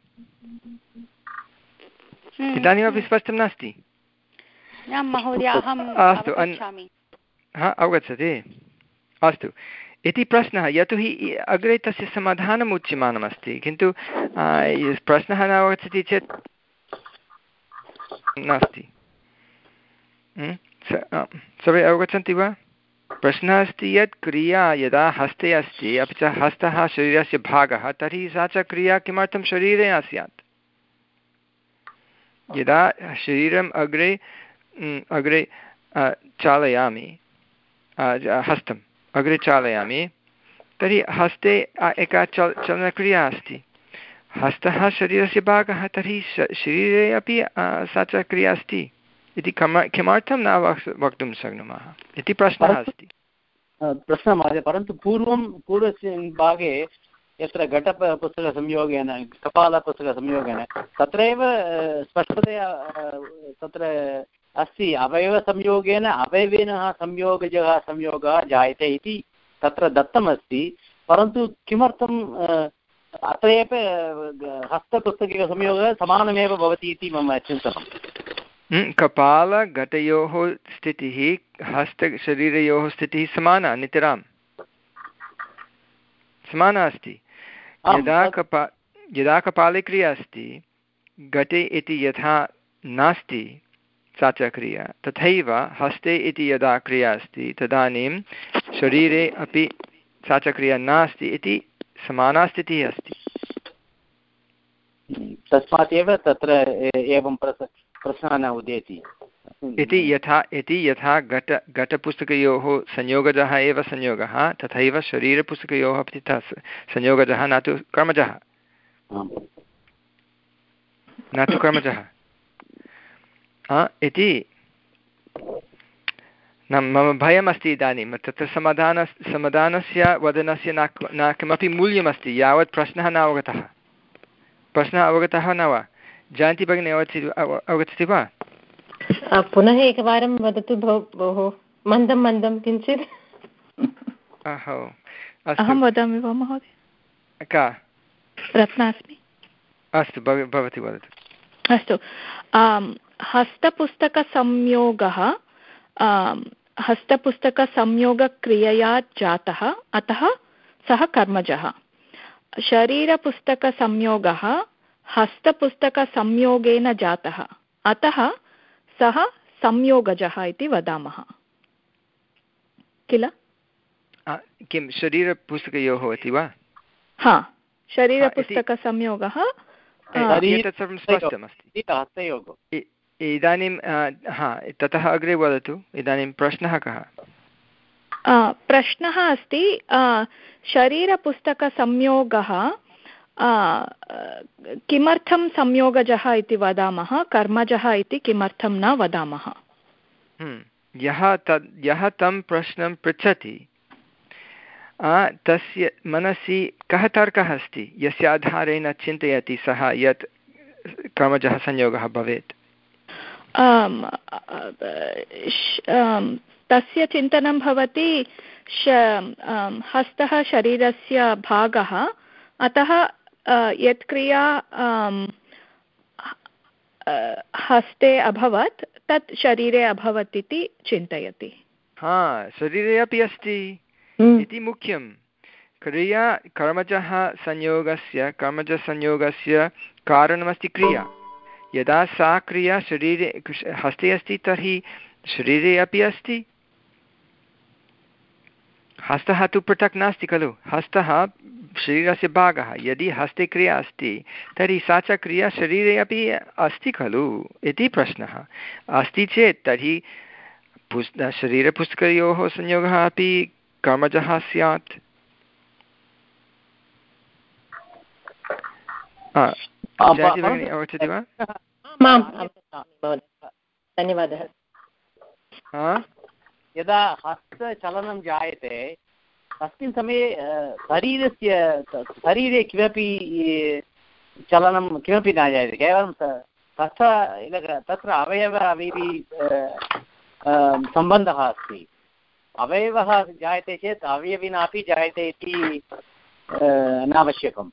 इदानीमपि स्पष्टं नास्ति? अस्तु, हा अवगच्छति, अस्तु इति प्रश्नः। यतोहि अग्रे तस्य समाधानम् उच्यमानमस्ति, किन्तु प्रश्नः न अवगच्छति चेत् नास्ति। सर्वे अवगच्छन्ति वा? प्रश्नः अस्ति यत् क्रिया यदा हस्ते अस्ति अपि च हस्तः शरीरस्य भागः, तर्हि सा च क्रिया किमर्थं शरीरे न स्यात्? यदा शरीरम् अग्रे अग्रे चालयामि, हस्तम् अग्रे चालयामि, तर्हि हस्ते एका चल चलनक्रिया अस्ति। हस्तः शरीरस्य भागः, तर्हि शरीरे अपि सा च क्रिया अस्ति इति कम किमर्थं न वक्तुं शक्नुमः इति प्रश्नः अस्ति। प्रश्नः महोदय, परन्तु पूर्वं पूर्वस्मिन् भागे यत्र घटपुस्तकसंयोगेन कपालपुस्तकसंयोगेन तत्रैव स्पष्टतया तत्र अस्ति, अवयवसंयोगेन अवयविनः संयोगजः संयोगः जायते इति तत्र दत्तमस्ति। परन्तु किमर्थम् अत्र एव हस्तपुस्तकसंयोगः समानमेव भवति इति मम चिन्तनम्। कपालघटयोः स्थितिः हस्तशरीरयोः स्थितिः समाना, नितरां समाना अस्ति। यदा कपा यदा कपाले क्रिया अस्ति, घटे इति यथा नास्ति सा च क्रिया, तथैव हस्ते इति यदा क्रिया अस्ति तदानीं शरीरे अपि सा च क्रिया नास्ति इति समाना स्थितिः अस्ति। तस्मात् एव तत्र एवं प्रश्नः न उदेति। इति यथा इति यथा घट घटपुस्तकयोः संयोगजः एव संयोगः तथैव शरीरपुस्तकयोः अपि तथा संयोगजः न तु कर्मजः न तु कर्मजः इति न मम भयमस्ति इदानीं तत्र समाधान समाधानस्य वदनस्य न न किमपि मूल्यमस्ति यावत् प्रश्नः न अवगतः प्रश्नः अवगतः न वा जयन्ती भगिनी अवगच्छति अवगच्छति वा पुनः एकवारं वदतु भोः मन्दं मन्दं किञ्चित् अहो अहं वदामि वा महोदय का रत्ना अस्मि अस्तु भवती वदतु अस्तु हस्तपुस्तकसंयोगः हस्तपुस्तकसंयोगक्रियया जातः अतः सः कर्मजः शरीरपुस्तकसंयोगः हस्तपुस्तकसंयोगेन जातः अतः सः संयोगजः इति वदामः किल किं शरीरपुस्तकयोः इति वा हा शरीरपुस्तकसंयोगः एतत् सर्वं स्पष्टमस्ति इदानीं हा ततः अग्रे वदतु इदानीं प्रश्नः कः प्रश्नः अस्ति शरीरपुस्तकसंयोगः किमर्थं संयोगजः इति वदामः कर्मजः इति किमर्थं न वदामः यः तद् यः तं प्रश्नं पृच्छति तस्य मनसि कः तर्कः अस्ति यस्य आधारेण चिन्तयति सः यत् कर्मजः संयोगः भवेत् तस्य चिन्तनं भवति हस्तः शरीरस्य भागः अतः यत् क्रिया हस्ते अभवत् तत् शरीरे अभवत् इति चिन्तयति हा शरीरे अपि अस्ति इति मुख्यं क्रिया कर्मजः संयोगस्य कर्मजसंयोगस्य कारणमस्ति क्रिया यदा सा क्रिया शरीरे हस्ते अस्ति तर्हि शरीरे अपि अस्ति हस्तः तु पृथक् नास्ति खलु हस्तः शरीरस्य भागः यदि हस्ते क्रिया अस्ति तर्हि सा च क्रिया शरीरे अपि अस्ति खलु इति प्रश्नः अस्ति चेत् तर्हि पुस् शरीरपुस्तकयोः संयोगः अपि कर्मजः स्यात् अवगच्छति वा धन्यवादः यदा हस्तचलनं जायते तस्मिन् समये शरीरस्य शरीरे किमपि चलनं किमपि न जायते केवलं तत्र तत्र अवयव अवयवी सम्बन्धः अस्ति अवयवः जायते चेत् अवयविनापि जायते इति नावश्यकम्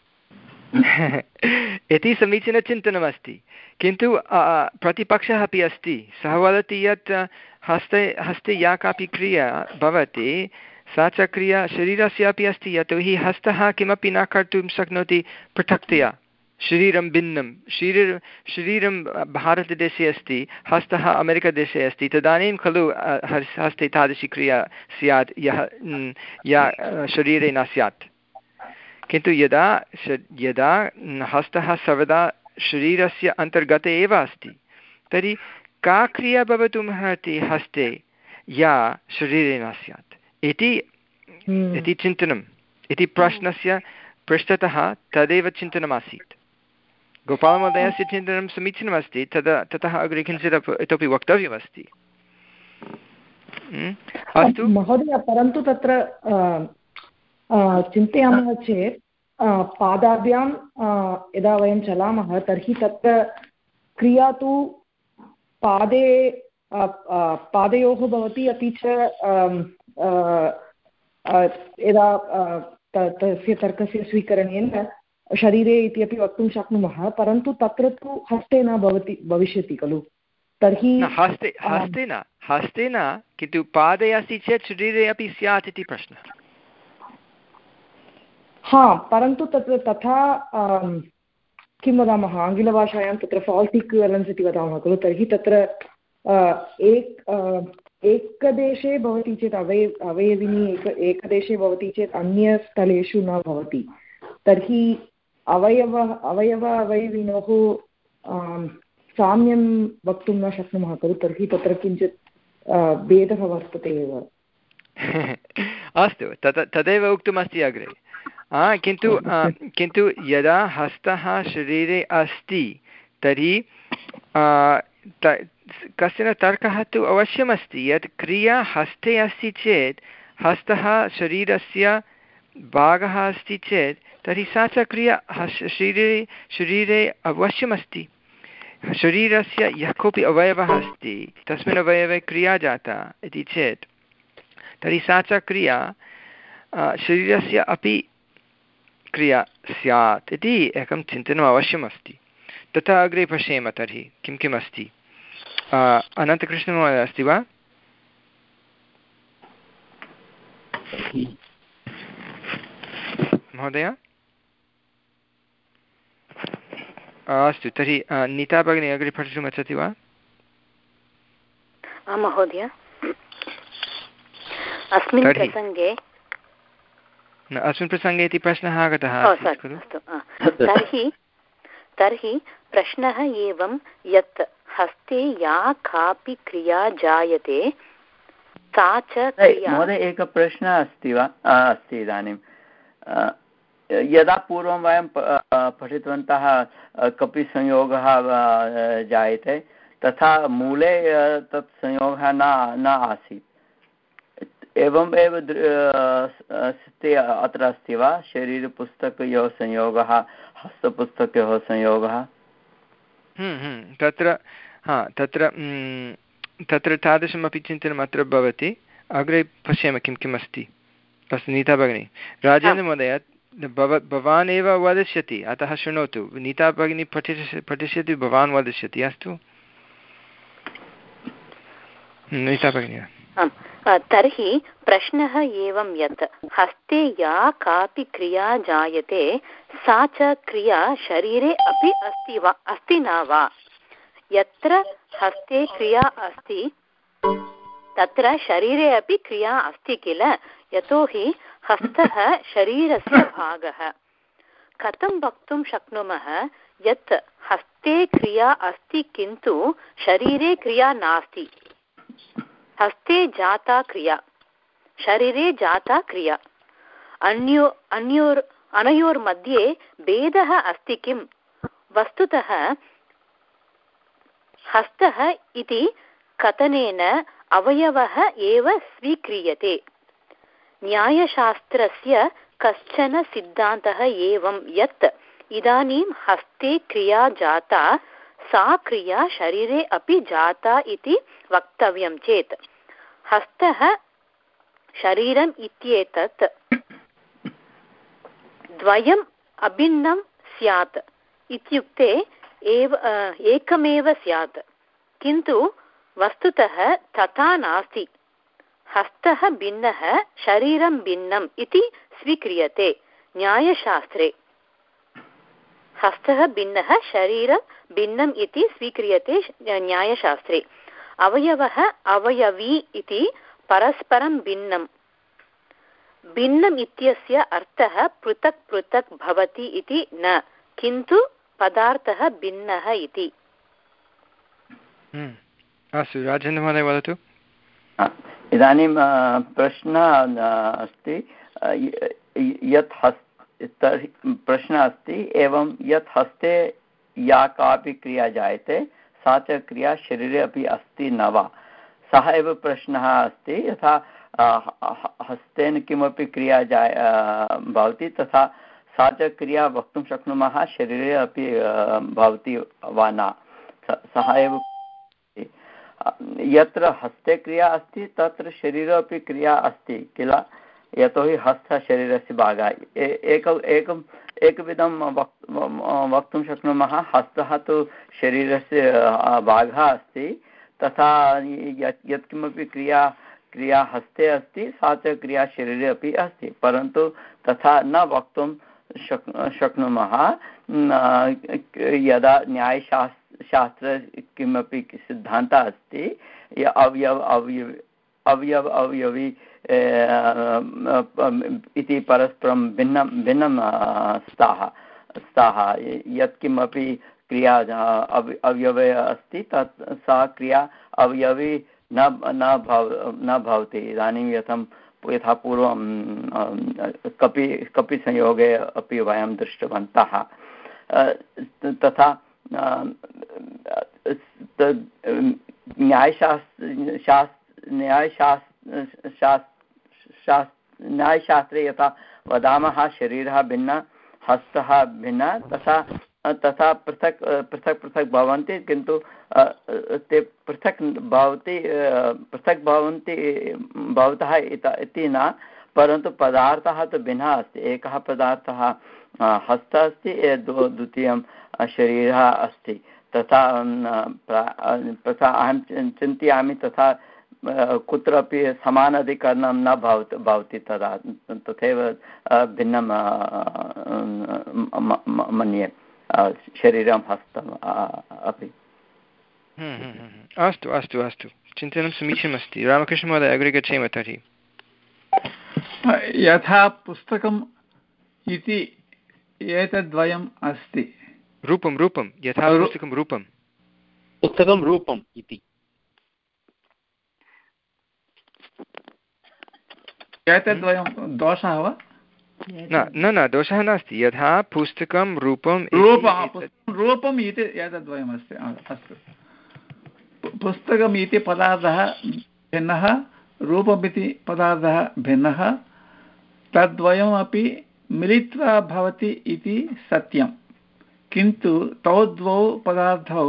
इति समीचीनचिन्तनमस्ति किन्तु प्रतिपक्षः अपि अस्ति सः वदति यत् हस्ते हस्ते या कापि क्रिया भवति सा च क्रिया शरीरस्य अपि अस्ति यतोहि हस्तः किमपि न कर्तुं शक्नोति पृथक्तया शरीरं भिन्नं शरीर शरीरं भारतदेशे अस्ति हस्तः अमेरिकादेशे अस्ति तदानीं खलु हस्ते तादृशी क्रिया स्यात् यः या शरीरे न स्यात् किन्तु यदा यदा हस्तः सर्वदा शरीरस्य अन्तर्गते एव अस्ति तर्हि का क्रिया भवितुम् अर्हति हस्ते या शरीरे न स्यात् इति इति चिन्तनम् इति प्रश्नस्य पृष्ठतः तदेव चिन्तनमासीत् गोपालमहोदयस्य चिन्तनं समीचीनमस्ति तदा ततः अग्रे किञ्चित् इतोपि वक्तव्यमस्ति अस्तु महोदय परन्तु तत्र चिन्तयामः चेत् पादाभ्यां यदा वयं चलामः तर्हि तत्र क्रिया तु पादे पादयोः भवति अपि च यदा तस्य तर्कस्य स्वीकरणेन शरीरे इति अपि वक्तुं शक्नुमः परन्तु तत्र तु हस्ते न भवति भविष्यति खलु तर्हि हस्ते हस्ते न हस्ते न किन्तु पादे अस्ति चेत् शरीरे अपि स्यात् इति प्रश्नः हा परन्तु तत्र तथा किं वदामः आङ्ग्लभाषायां तत्र फाल्स् इक्विवेलेन्स् इति वदामः खलु तर्हि तत्र एक एकदेशे भवति चेत् अवय अवयविनी एक एकदेशे भवति चेत् अन्यस्थलेषु न भवति तर्हि अवयव अवयव अवयविनोः साम्यं वक्तुं न शक्नुमः खलु तर्हि तत्र किञ्चित् भेदः वर्तते एव। अस्तु तत् तदेव उक्तमस्ति अग्रे किन्तु किन्तु यदा हस्तः शरीरे अस्ति तर्हि कश्चन तर्कः तु अवश्यमस्ति यत् क्रिया हस्ते अस्ति चेत् हस्तः शरीरस्य भागः अस्ति चेत् तर्हि सा च क्रिया शरीरे शरीरे अवश्यमस्ति। शरीरस्य यः कोऽपि अवयवः अस्ति तस्मिन् अवयवे क्रिया जाता इति चेत् तर्हि सा च क्रिया शरीरस्य अपि क्रिया स्यात् इति एकं चिन्तनम् अवश्यम् अस्ति। तथा अग्रे पश्येम तर्हि किं किम् अस्ति। अनन्तकृष्णमहोदय अस्ति वा? महोदय अस्तु तर्हि नीता भगिनी अग्रे पठितुम् इच्छति वा? आं महोदय अस्मिन् प्रसङ्गे अस्मिन् प्रसङ्गे इति प्रश्नः आगतः खलु। तर्हि तर्हि प्रश्नः एवं यत् हस्ते या कापि क्रिया जायते सा च क्रिया। महोदय एकः प्रश्नः अस्ति वा? अस्ति इदानीं यदा पूर्वं वयं पठितवन्तः कपि संयोगः जायते तथा मूले तत् संयोगः न न आसीत् एवम् एव स्थितिः अत्र अस्ति वा? शरीरपुस्तकयोः संयोगः हस्तपुस्तकयोः संयोगः तत्र हा तत्र तत्र तादृशमपि चिन्तनम् अत्र भवति। अग्रे पश्यामः किं किम् अस्ति। अस्तु नीता भगिनी। राजेन्द्रमहोदय भव भवान् एव वदिष्यति अतः शृणोतु। नीता भगिनी पठिष्य पठिष्यति भवान् वदिष्यति। अस्तु नीता भगिनी। तर्हि प्रश्नः एवं यत् हस्ते या कापि क्रिया जायते सा च क्रिया शरीरे अपि अस्ति वा अस्ति न वा? यत्र हस्ते क्रिया अस्ति तत्र शरीरे अपि क्रिया अस्ति किल, यतोहि हस्तः शरीरस्य भागः। कथं वक्तुं शक्नुमः यत् हस्ते क्रिया अस्ति किन्तु शरीरे क्रिया नास्ति? हस्ते जाता क्रिया शरीरे जाता क्रिया अन्यो अन्योर् अनयोर्मध्ये भेदः अस्ति किं? वस्तुतः हस्तः इति कथनेन अवयवः एव स्वीक्रियते। न्यायशास्त्रस्य कश्चन सिद्धान्तः एवं यत् इदानीं हस्ते क्रिया जाता सा क्रिया शरीरे अपि जाता इति वक्तव्यं चेत् हस्तः शरीरम् इत्येतत् द्वयम् अभिन्नं स्यात् इत्युक्ते एव एकमेव स्यात्, किन्तु वस्तुतः तथा नास्ति। हस्तः भिन्नः शरीरं भिन्नम् इति स्वीक्रियते न्यायशास्त्रे। हस्तः भिन्नः शरीरं भिन्नम् इति स्वीक्रियते न्यायशास्त्रे। अवयवः अवयवी इति परस्परं भिन्नं। भिन्नम् इत्यस्य अर्थः पृथक् पृथक् भवति इति न, किन्तु पदार्थः भिन्नः इति। अस्तु राजेन्द्रमहोदय वदतु। इदानीं प्रश्नः अस्ति यत् हस् तर्हि प्रश्नः अस्ति एवं यत् हस्ते या कापि क्रिया जायते सा च क्रिया शरीरे अपि अस्ति न वा? सः एव प्रश्नः अस्ति। यथा हस्तेन किमपि क्रिया जाय भवति तथा सा च क्रिया वक्तुं शक्नुमः शरीरे अपि भवति वा न? सः एव यत्र हस्ते क्रिया अस्ति तत्र शरीरे अपि क्रिया अस्ति किल, यतोहि हस्तः शरीरस्य भागः। एक एकम् एकविधं वक् वक्तुं शक्नुमः हस्तः तु शरीरस्य भागः अस्ति, तथा यत् यत्किमपि क्रिया क्रिया हस्ते अस्ति सा च क्रिया शरीरे अपि अस्ति, परन्तु तथा न वक्तुं शक् शक्नुमः यदा न्यायशास्त्र शास्त्र किमपि सिद्धान्तः अस्ति अवयव अवयव अवयव अवयवी इति परस्परं भिन्नं भिन्नं स्तः स्तः यत्किमपि क्रिया अवयवे अस्ति तत् सा क्रिया अवयवी न न भव न भवति। इदानीं यथं यथा पूर्वं कपि कपि संयोगे अपि वयं दृष्टवन्तः तथा न्यायशास्त्र शास्त्र न्यायशास्त्र शास्त्र न्यायशास्त्रे यथा वदामः शरीरः भिन्नः हस्तः भिन्नः तथा तथा पृथक् पृथक् पृथक् भवन्ति किन्तु ते पृथक् भवति पृथक् भवन्ति भवतः इति न परन्तु पदार्थः तु भिन्नः अस्ति। एकः पदार्थः हस्तः अस्ति द्वितीयं शरीरः अस्ति तथा तथा अहं चिन्तयामि तथा कुत्रापि समानाधिकरणं न भवति भवति तदा तथैव भिन्नं मन्ये शरीरं हस्तम् अपि। अस्तु अस्तु अस्तु चिन्तनं समीचीनमस्ति। रामकृष्णमहोदय अग्रे गच्छेम तर्हि। यथा पुस्तकम् इति एतद्वयम् अस्ति रूपं रूपं यथा पुस्तकं रूपं पुस्तकं रूपम् इति एतद्वयं दोषः वा? न न दोषः नास्ति। यथा पुस्तकं रूपं रूपम् इति एतद्वयमस्ति। अस्तु पुस्तकम् इति पदार्थः भिन्नः रूपमिति पदार्थः भिन्नः तद्वयमपि मिलित्वा भवति इति सत्यं किन्तु तौ द्वौ पदार्थौ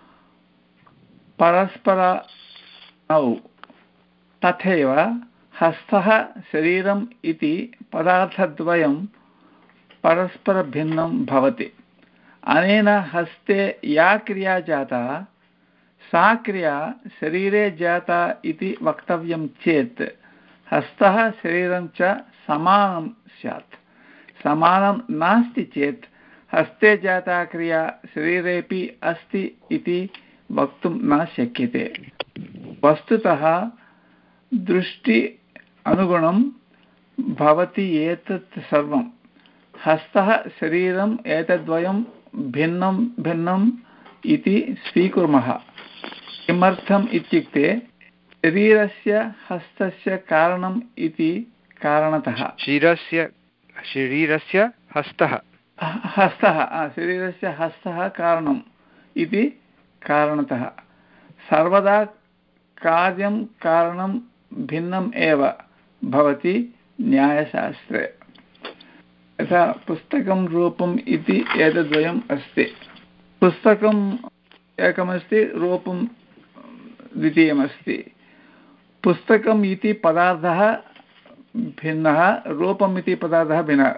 परस्परौ तथैव हस्तः शरीरम् इति पदार्थद्वयं परस्परभिन्नं भवति। अनेन हस्ते या क्रिया जाता सा क्रिया शरीरे जाता इति वक्तव्यं चेत् हस्तः शरीरं च समानं स्यात्। समानं नास्ति चेत् हस्ते जाता क्रिया शरीरेपि अस्ति इति वक्तुं न शक्यते। वस्तुतः दृष्टि अनुगुणं भवति एतत् सर्वं। हस्तः शरीरम् एतद्वयं भिन्नं भिन्नम् इति स्वीकुर्मः। किमर्थम् इत्युक्ते शरीरस्य हस्तस्य कारणम् इति कारणतः। शरीरस्य शरीरस्य हस्तः हस्तः शरीरस्य हस्तः कारणम् इति कारणतः। सर्वदा कार्यं कारणं भिन्नम् एव भवति न्यायशास्त्रे। यथा पुस्तकं रूपम् इति एतद्वयम् अस्ति। पुस्तकम् एकमस्ति रूपं द्वितीयमस्ति। पुस्तकम् इति पदार्थः भिन्नः रूपम् इति पदार्थः भिन्नः।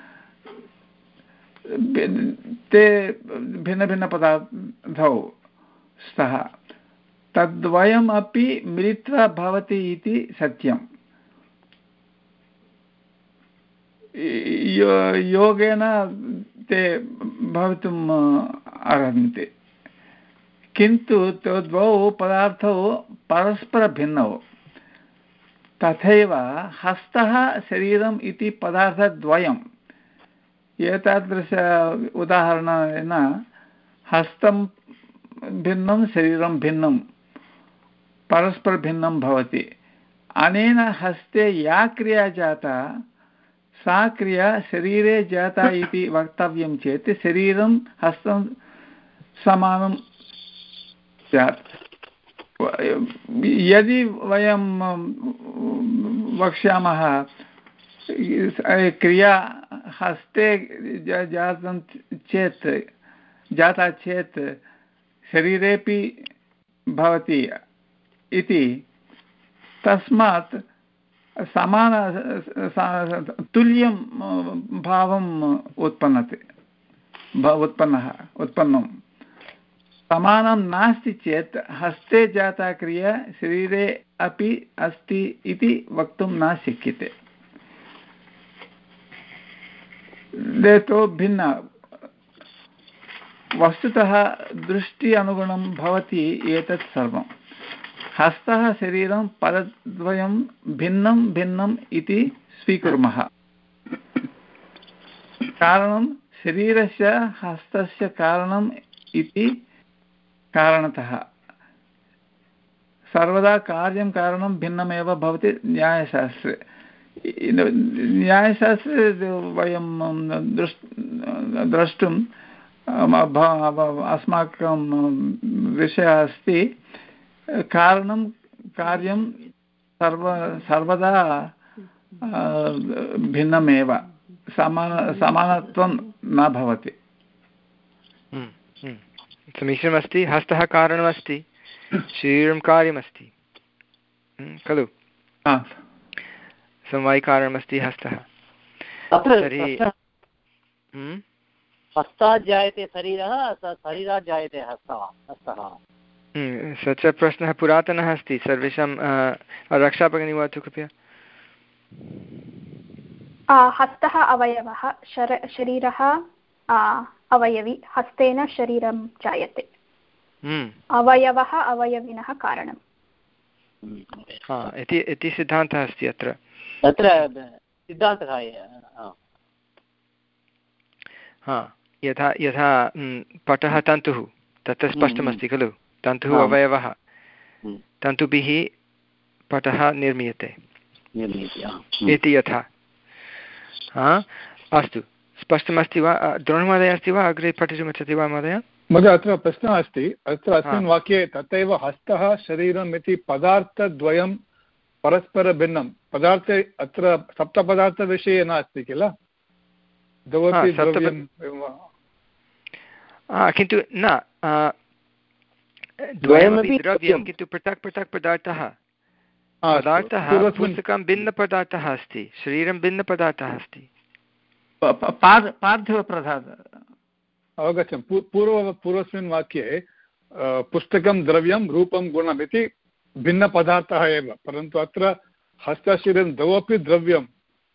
ते भिन्नभिन्नपदार्थौ स्तः तद्वयम् अपि मिलित्वा भवति इति सत्यम्। योगेन ते भवितुम् अर्हन्ति किन्तु द्वौ पदार्थौ परस्परभिन्नौ। तथैव हस्तः शरीरम् इति पदार्थद्वयम् एतादृश उदाहरणेन हस्तं भिन्नं शरीरं भिन्नं परस्परभिन्नं भवति। अनेन हस्ते या क्रिया जाता सा क्रिया शरीरे जाता इति वक्तव्यं चेत् शरीरं हस्तं समानं स्यात्। यदि वयं वक्ष्यामः क्रिया हस्ते जातं चेत् जाता चेत् शरीरेपि भवति इति तस्मात् समान तुल्यं भावम् उत्पन्नते उत्पन्नः उत्पन्नं। समानं नास्ति चेत् हस्ते जाता क्रिया शरीरे अपि अस्ति इति वक्तुं न शक्यते। तो भिन्न वस्तुतः दृष्टि अनुगुणं भवति एतत् सर्वं। हस्तः शरीरं पदद्वयं भिन्नं भिन्नम् इति स्वीकुर्मः। कारणं शरीरस्य हस्तस्य कारणम् इति कारणतः सर्वदा कार्यं कारणं भिन्नमेव भवति न्यायशास्त्रे न्यायशास्त्रे वयं दृष् द्रष्टुं अस्माकं विषयः अस्ति कारणं कार्यं सर्व सर्वदा भिन्नमेव समान समानत्वं न भवति। समीचीनमस्ति। हस्तः कारणमस्ति, शरीरं कार्यमस्ति खलु, समवायिकारणमस्ति हस्तः। तर्हि हस्तात् जायते शरीरः, शरीरात् जायते हस्तः हस्तः स च प्रश्नः पुरातनः अस्ति सर्वेषां। रक्षाभगिनी वदतु कृपया। हस्तः अवयवः, शरीरः अवयवी, हस्तेन शरीरं जायते। अवयवः अवयविनः कारणम् इति सिद्धान्तः अस्ति अत्र। तत्र सिद्धान्तः हा यथा यथा पटः तन्तुः तत्र स्पष्टमस्ति खलु, तन्तुः अवयवः, तन्तुभिः पटः निर्मीयते इति यथा। हा अस्तु, स्पष्टमस्ति वा? द्रोणमहोदय अस्ति वा? अग्रे पठितुमिच्छति वा महोदय? महोदय अत्र प्रश्नः अस्ति, अत्र अस्मिन् वाक्ये तथैव हस्तः शरीरम् इति पदार्थद्वयं परस्परभिन्नं। पदार्थे अत्र सप्तपदार्थविषये नास्ति किल, किन्तु न द्वयमपि द्रव्यं, किन्तु पृथक् पृथक् पदार्थः। पदार्थः पुस्तकं भिन्नपदार्थः अस्ति, शरीरं भिन्नपदार्थः अस्ति। पार्थिवपदार्थः अवगच्छं। पूर्व पूर्वस्मिन् वाक्ये पुस्तकं द्रव्यं रूपं गुणम् इति भिन्नपदार्थः एव, परन्तु अत्र हस्तशरीरं द्वौ अपि द्रव्यं।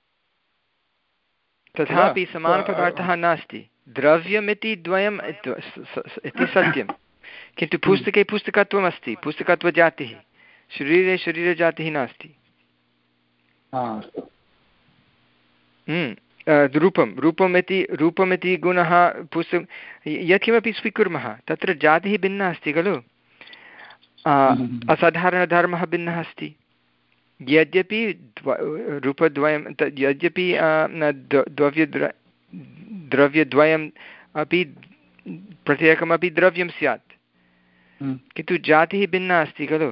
तथापि समानपदार्थः नास्ति। द्रव्यमिति द्वयम् इति सत्यं, किन्तु पुस्तके पुस्तकत्वम् अस्ति, पुस्तकत्वजातिः। शरीरे शरीरजातिः नास्ति। रूपं रूपमिति रूपमिति गुणः पुस्तक यत्किमपि स्वीकुर्मः तत्र जातिः भिन्ना अस्ति खलु। असाधारणधर्मः भिन्नः अस्ति। यद्यपि रूपद्वयं यद्यपि द्रव्यद्र द्रव्यद्वयम् अपि प्रत्येकमपि द्रव्यं स्यात्, किन्तु जातिः भिन्ना अस्ति खलु।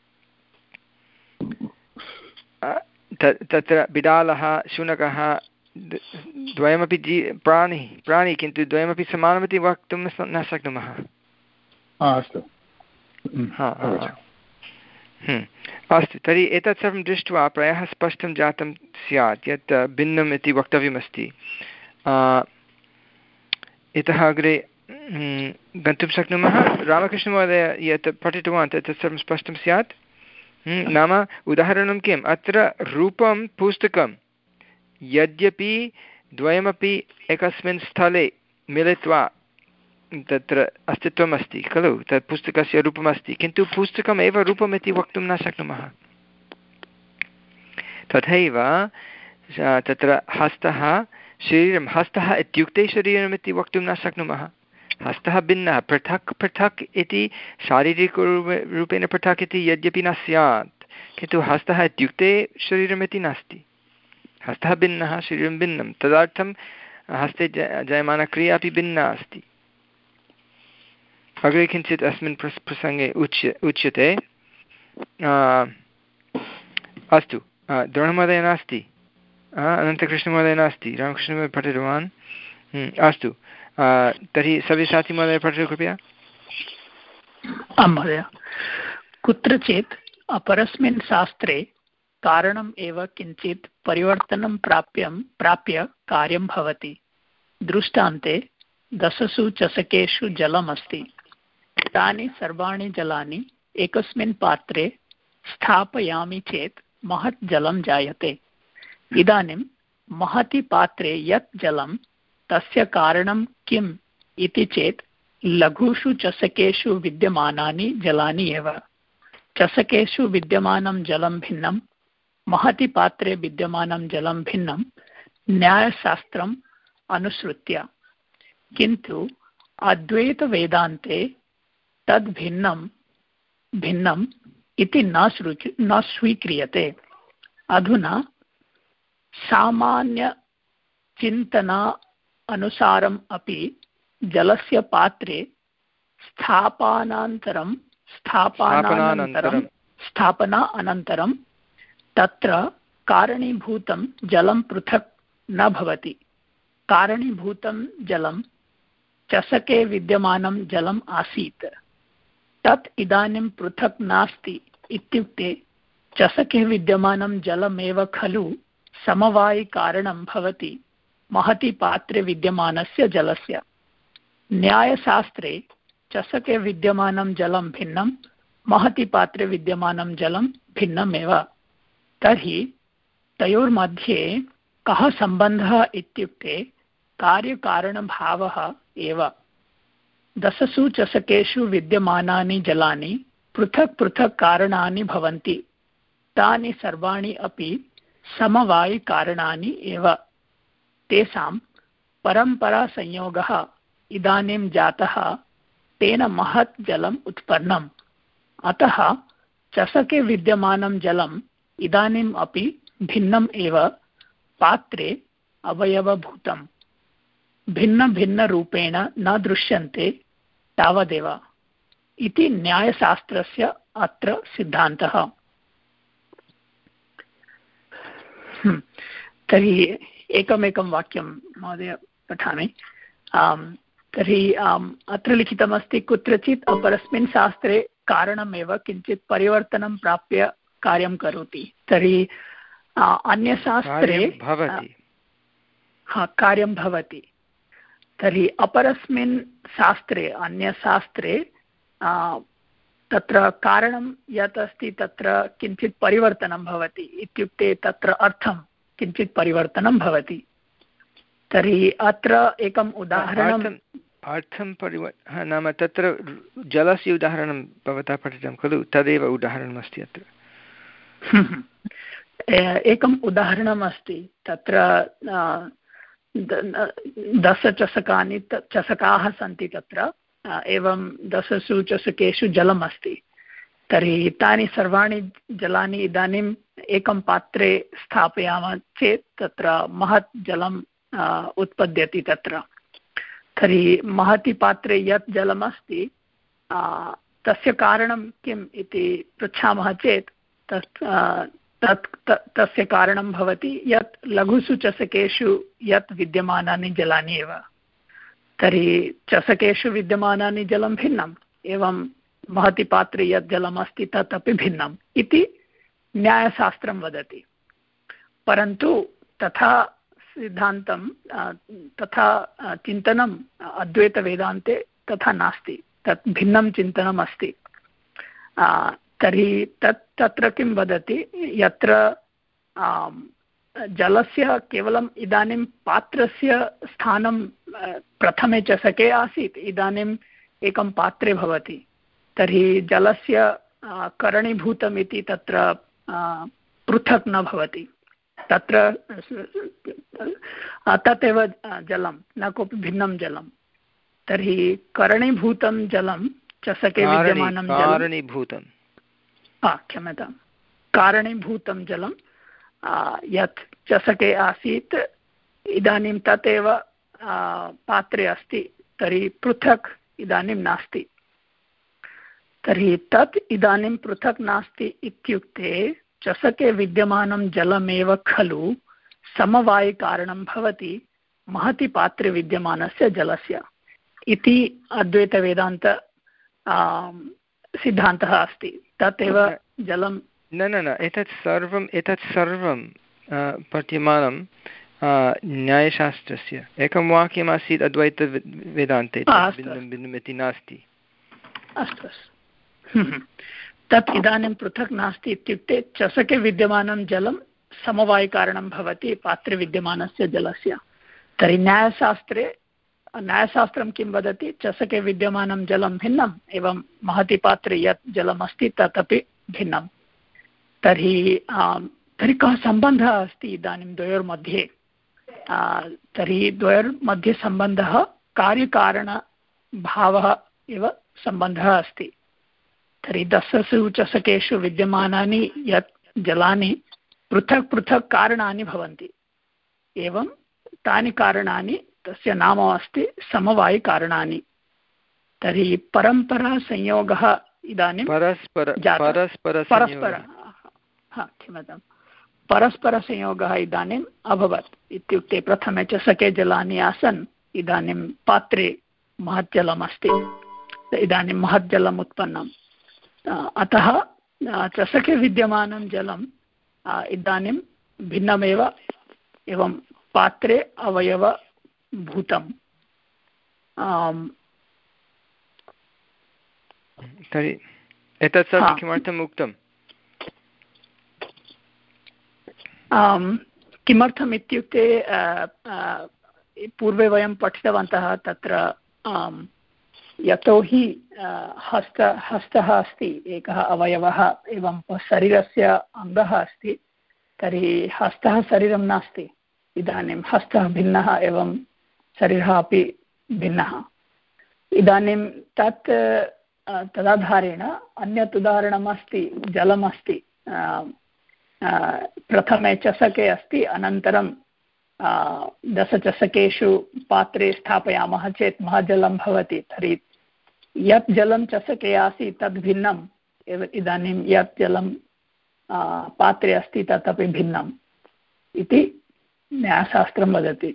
तत्र बिडालः शुनकः द्वयमपि जी प्राणी प्राणी किन्तु द्वयमपि समानमिति वक्तुं न शक्नुमः। अस्तु अस्तु, तर्हि एतत् सर्वं दृष्ट्वा प्रायः स्पष्टं जातं स्यात् यत् भिन्नम् इति वक्तव्यमस्ति। इतः अग्रे गन्तुं शक्नुमः। रामकृष्णमहोदय यत् पठितवान् तत् सर्वं स्पष्टं स्यात्। नाम उदाहरणं किम्? अत्र रूपं पुस्तकं यद्यपि द्वयमपि एकस्मिन् स्थले मिलित्वा तत्र अस्तित्वम् अस्ति खलु, तत् पुस्तकस्य रूपमस्ति, किन्तु पुस्तकमेव रूपमिति वक्तुं न शक्नुमः। तथैव तत्र हस्तः शरीरं, हस्तः इत्युक्ते शरीरमिति वक्तुं न शक्नुमः। हस्तः भिन्नः, पृथक् पृथक् इति शारीरिकरूपेण पृथक् इति यद्यपि न स्यात्, किन्तु हस्तः इत्युक्ते शरीरमिति नास्ति। हस्तः भिन्नः, शरीरं भिन्नं, तदर्थं हस्ते जायमाना क्रिया अपि भिन्ना अस्ति। अग्रे किञ्चित् अस्मिन् प्रसङ्गे उच्य उच्यते। अस्तु, द्रोणमहोदय नास्ति, अनन्तकृष्णमहोदय नास्ति, रामकृष्णमहोदय पठितवान्। अस्तु, तर्हि सव्यसाचीमहोदय पठतु कृपया। आं महोदय। कुत्रचित् अपरस्मिन् शास्त्रे कारणम् एव किञ्चित् परिवर्तनं प्राप्यं प्राप्य कार्यं भवति। दृष्टान्ते दशसु चषकेषु जलमस्ति, तानि सर्वाणि जलानि एकस्मिन् पात्रे स्थापयामि चेत् महत् जलं जायते। इदानीं महति पात्रे यत् जलं तस्य कारणं किम् इति चेत् लघुषु चषकेषु विद्यमानानि जलानि एव। चषकेषु विद्यमानं जलं भिन्नं, महति पात्रे विद्यमानं जलं भिन्नं न्यायशास्त्रम् अनुसृत्य, किन्तु अद्वैतवेदान्ते तद् भिन्नं भिन्नम् इति न सृ न स्वीक्रियते। अधुना सामान्यचिन्तना अनुसारम् अपि जलस्य पात्रे स्थापनानन्तरं स्थापनानन्तरं स्थापना अनन्तरं तत्र कारणीभूतं जलं पृथक् न भवति। कारणीभूतं जलं चषके विद्यमानं जलम् आसीत्, तत् इदानीं पृथक् नास्ति इत्युक्ते चषके विद्यमानं जलमेव खलु समवायिकारणं भवति महति पात्रे विद्यमानस्य जलस्य। न्यायशास्त्रे चषके विद्यमानं जलं भिन्नं, महति पात्रे विद्यमानं जलं भिन्नमेव। तर्हि तयोर्मध्ये कः सम्बन्धः इत्युक्ते कार्यकारणभावः एव। दशसु चषकेषु विद्यमानानि जलानि पृथक् पृथक् कारणानि भवन्ति, तानि सर्वाणि अपि समवायिकारणानि एव। तेषां परम्परासंयोगः इदानीं जातः, तेन महत् जलम् उत्पन्नम्। अतः चषके विद्यमानं जलम् इदानीम् अपि भिन्नम् एव, पात्रे अवयवभूतम्। भिन्नभिन्नरूपेण न दृश्यन्ते तावदेव इति न्यायशास्त्रस्य अत्र सिद्धान्तः। तर्हि एकमेकं वाक्यं महोदय पठामि। तर्हि अत्र लिखितमस्ति, कुत्रचित् अपरस्मिन् शास्त्रे कारणमेव किञ्चित् परिवर्तनं प्राप्य कार्यं करोति। तर्हि अन्यशास्त्रे हा कार्यं भवति। तर्हि अपरस्मिन् शास्त्रे अन्यशास्त्रे तत्र कारणं यत् अस्ति तत्र किञ्चित् परिवर्तनं भवति, इत्युक्ते तत्र अर्थं किञ्चित् परिवर्तनं भवति। तर्हि अत्र एकम् उदाहरणम् अर्थं परिवर् नाम तत्र जलस्य उदाहरणं भवता पठितं खलु, तदेव उदाहरणमस्ति अत्र। एकम् उदाहरणम् अस्ति, तत्र दशचषकानि चषकाः सन्ति, तत्र एवं दशसु चषकेषु जलम् अस्ति। तर्हि तानि सर्वाणि जलानि इदानीम् एकं पात्रे स्थापयामः चेत् तत्र महत् जलम् उत्पद्यति तत्र। तर्हि महति पात्रे यत् जलमस्ति तस्य कारणं किम् इति पृच्छामः चेत् तत् तत् तस्य कारणं भवति यत् लघुषु चषकेषु यत् विद्यमानानि जलानि एव। तर्हि चषकेषु विद्यमानानि जलं भिन्नम्, एवं महति पात्रे यत् जलमस्ति तत् अपि भिन्नम् इति न्यायशास्त्रं वदति। परन्तु तथा सिद्धान्तं तथा चिन्तनम् अद्वैतवेदान्ते तथा नास्ति, तत् भिन्नं चिन्तनम् अस्ति। तर्हि तत् तत्र किं वदति, यत्र जलस्य केवलम् इदानीं पात्रस्य स्थानं प्रथमे चषके आसीत्, इदानीम् एकं पात्रे भवति। तर्हि जलस्य करणीभूतमिति तत्र पृथक् न भवति, तत्र तदेव जलं, न कोऽपि भिन्नं जलं। तर्हि करणीभूतं जलं चषके विद्यमानं जलं क्षम्यतां कारणीभूतं जलं यत् चषके आसीत् इदानीं तदेव पात्रे अस्ति, तर्हि पृथक् इदानीं नास्ति। तर्हि तत् इदानीं पृथक् नास्ति इत्युक्ते चषके विद्यमानं जलमेव खलु समवायिकारणं भवति महति पात्रे विद्यमानस्य जलस्य इति अद्वैतवेदान्त सिद्धान्तः अस्ति। तदेव जलं न न न एतत् सर्वम् एतत् सर्वं पठ्यमानं न्यायशास्त्रस्य एकं वाक्यमासीत् अद्वैतवेदान्ते भिन्नं भिन्नम् इति नास्ति। अस्तु अस्तु तत् इदानीं पृथक् नास्ति इत्युक्ते चषके विद्यमानं जलं समवायिकारणं भवति पात्रे विद्यमानस्य जलस्य। तर्हि न्यायशास्त्रे न्यायशास्त्रं किं वदति, चषके विद्यमानं जलं भिन्नम्, एवं महति पात्रे यत् जलमस्ति तत् अपि भिन्नं। तर्हि तर्हि कः सम्बन्धः अस्ति इदानीं द्वयोर्मध्ये? तर्हि द्वयोर्मध्ये सम्बन्धः कार्यकारण भावः एव सम्बन्धः अस्ति। तर्हि दशसु चषकेषु विद्यमानानि यत् जलानि पृथक् पृथक् कारणानि भवन्ति, एवं तानि कारणानि तस्य नाम अस्ति समवायिकारणानि। तर्हि परम्परासंयोगः इदानीं परस्पर परस्पर हा क्षम्यतां परस्परसंयोगः इदानीम् अभवत्। इत्युक्ते प्रथमे चषके जलानि आसन्, इदानीं पात्रे महत् जलमस्ति, इदानीं महत् जलम् उत्पन्नम्। अतः चषके विद्यमानं जलम् इदानीं भिन्नमेव, एवं पात्रे अवयवभूतम्। तर्हि एतत् सर्वं किमर्थम् उक्तम्? किमर्थम् इत्युक्ते पूर्वे वयं पठितवन्तः तत्र यतोहि हस्त हस्तः अस्ति एकः अवयवः, एवं शरीरस्य अङ्गः अस्ति, तर्हि हस्तः शरीरं नास्ति। इदानीं हस्तः भिन्नः एवं शरीरः अपि भिन्नः। इदानीं तत् तदाधारेण अन्यत् उदाहरणमस्ति, जलमस्ति। प्रथमे चषके अस्ति, अनन्तरं दशचषकेषु पात्रे स्थापयामः चेत् महत् जलं भवति। तर्हि यत् जलं चषके आसीत् तद् भिन्नम्, एव इदानीं यत् जलं पात्रे अस्ति तत् अपि भिन्नम् इति न्यायशास्त्रं वदति।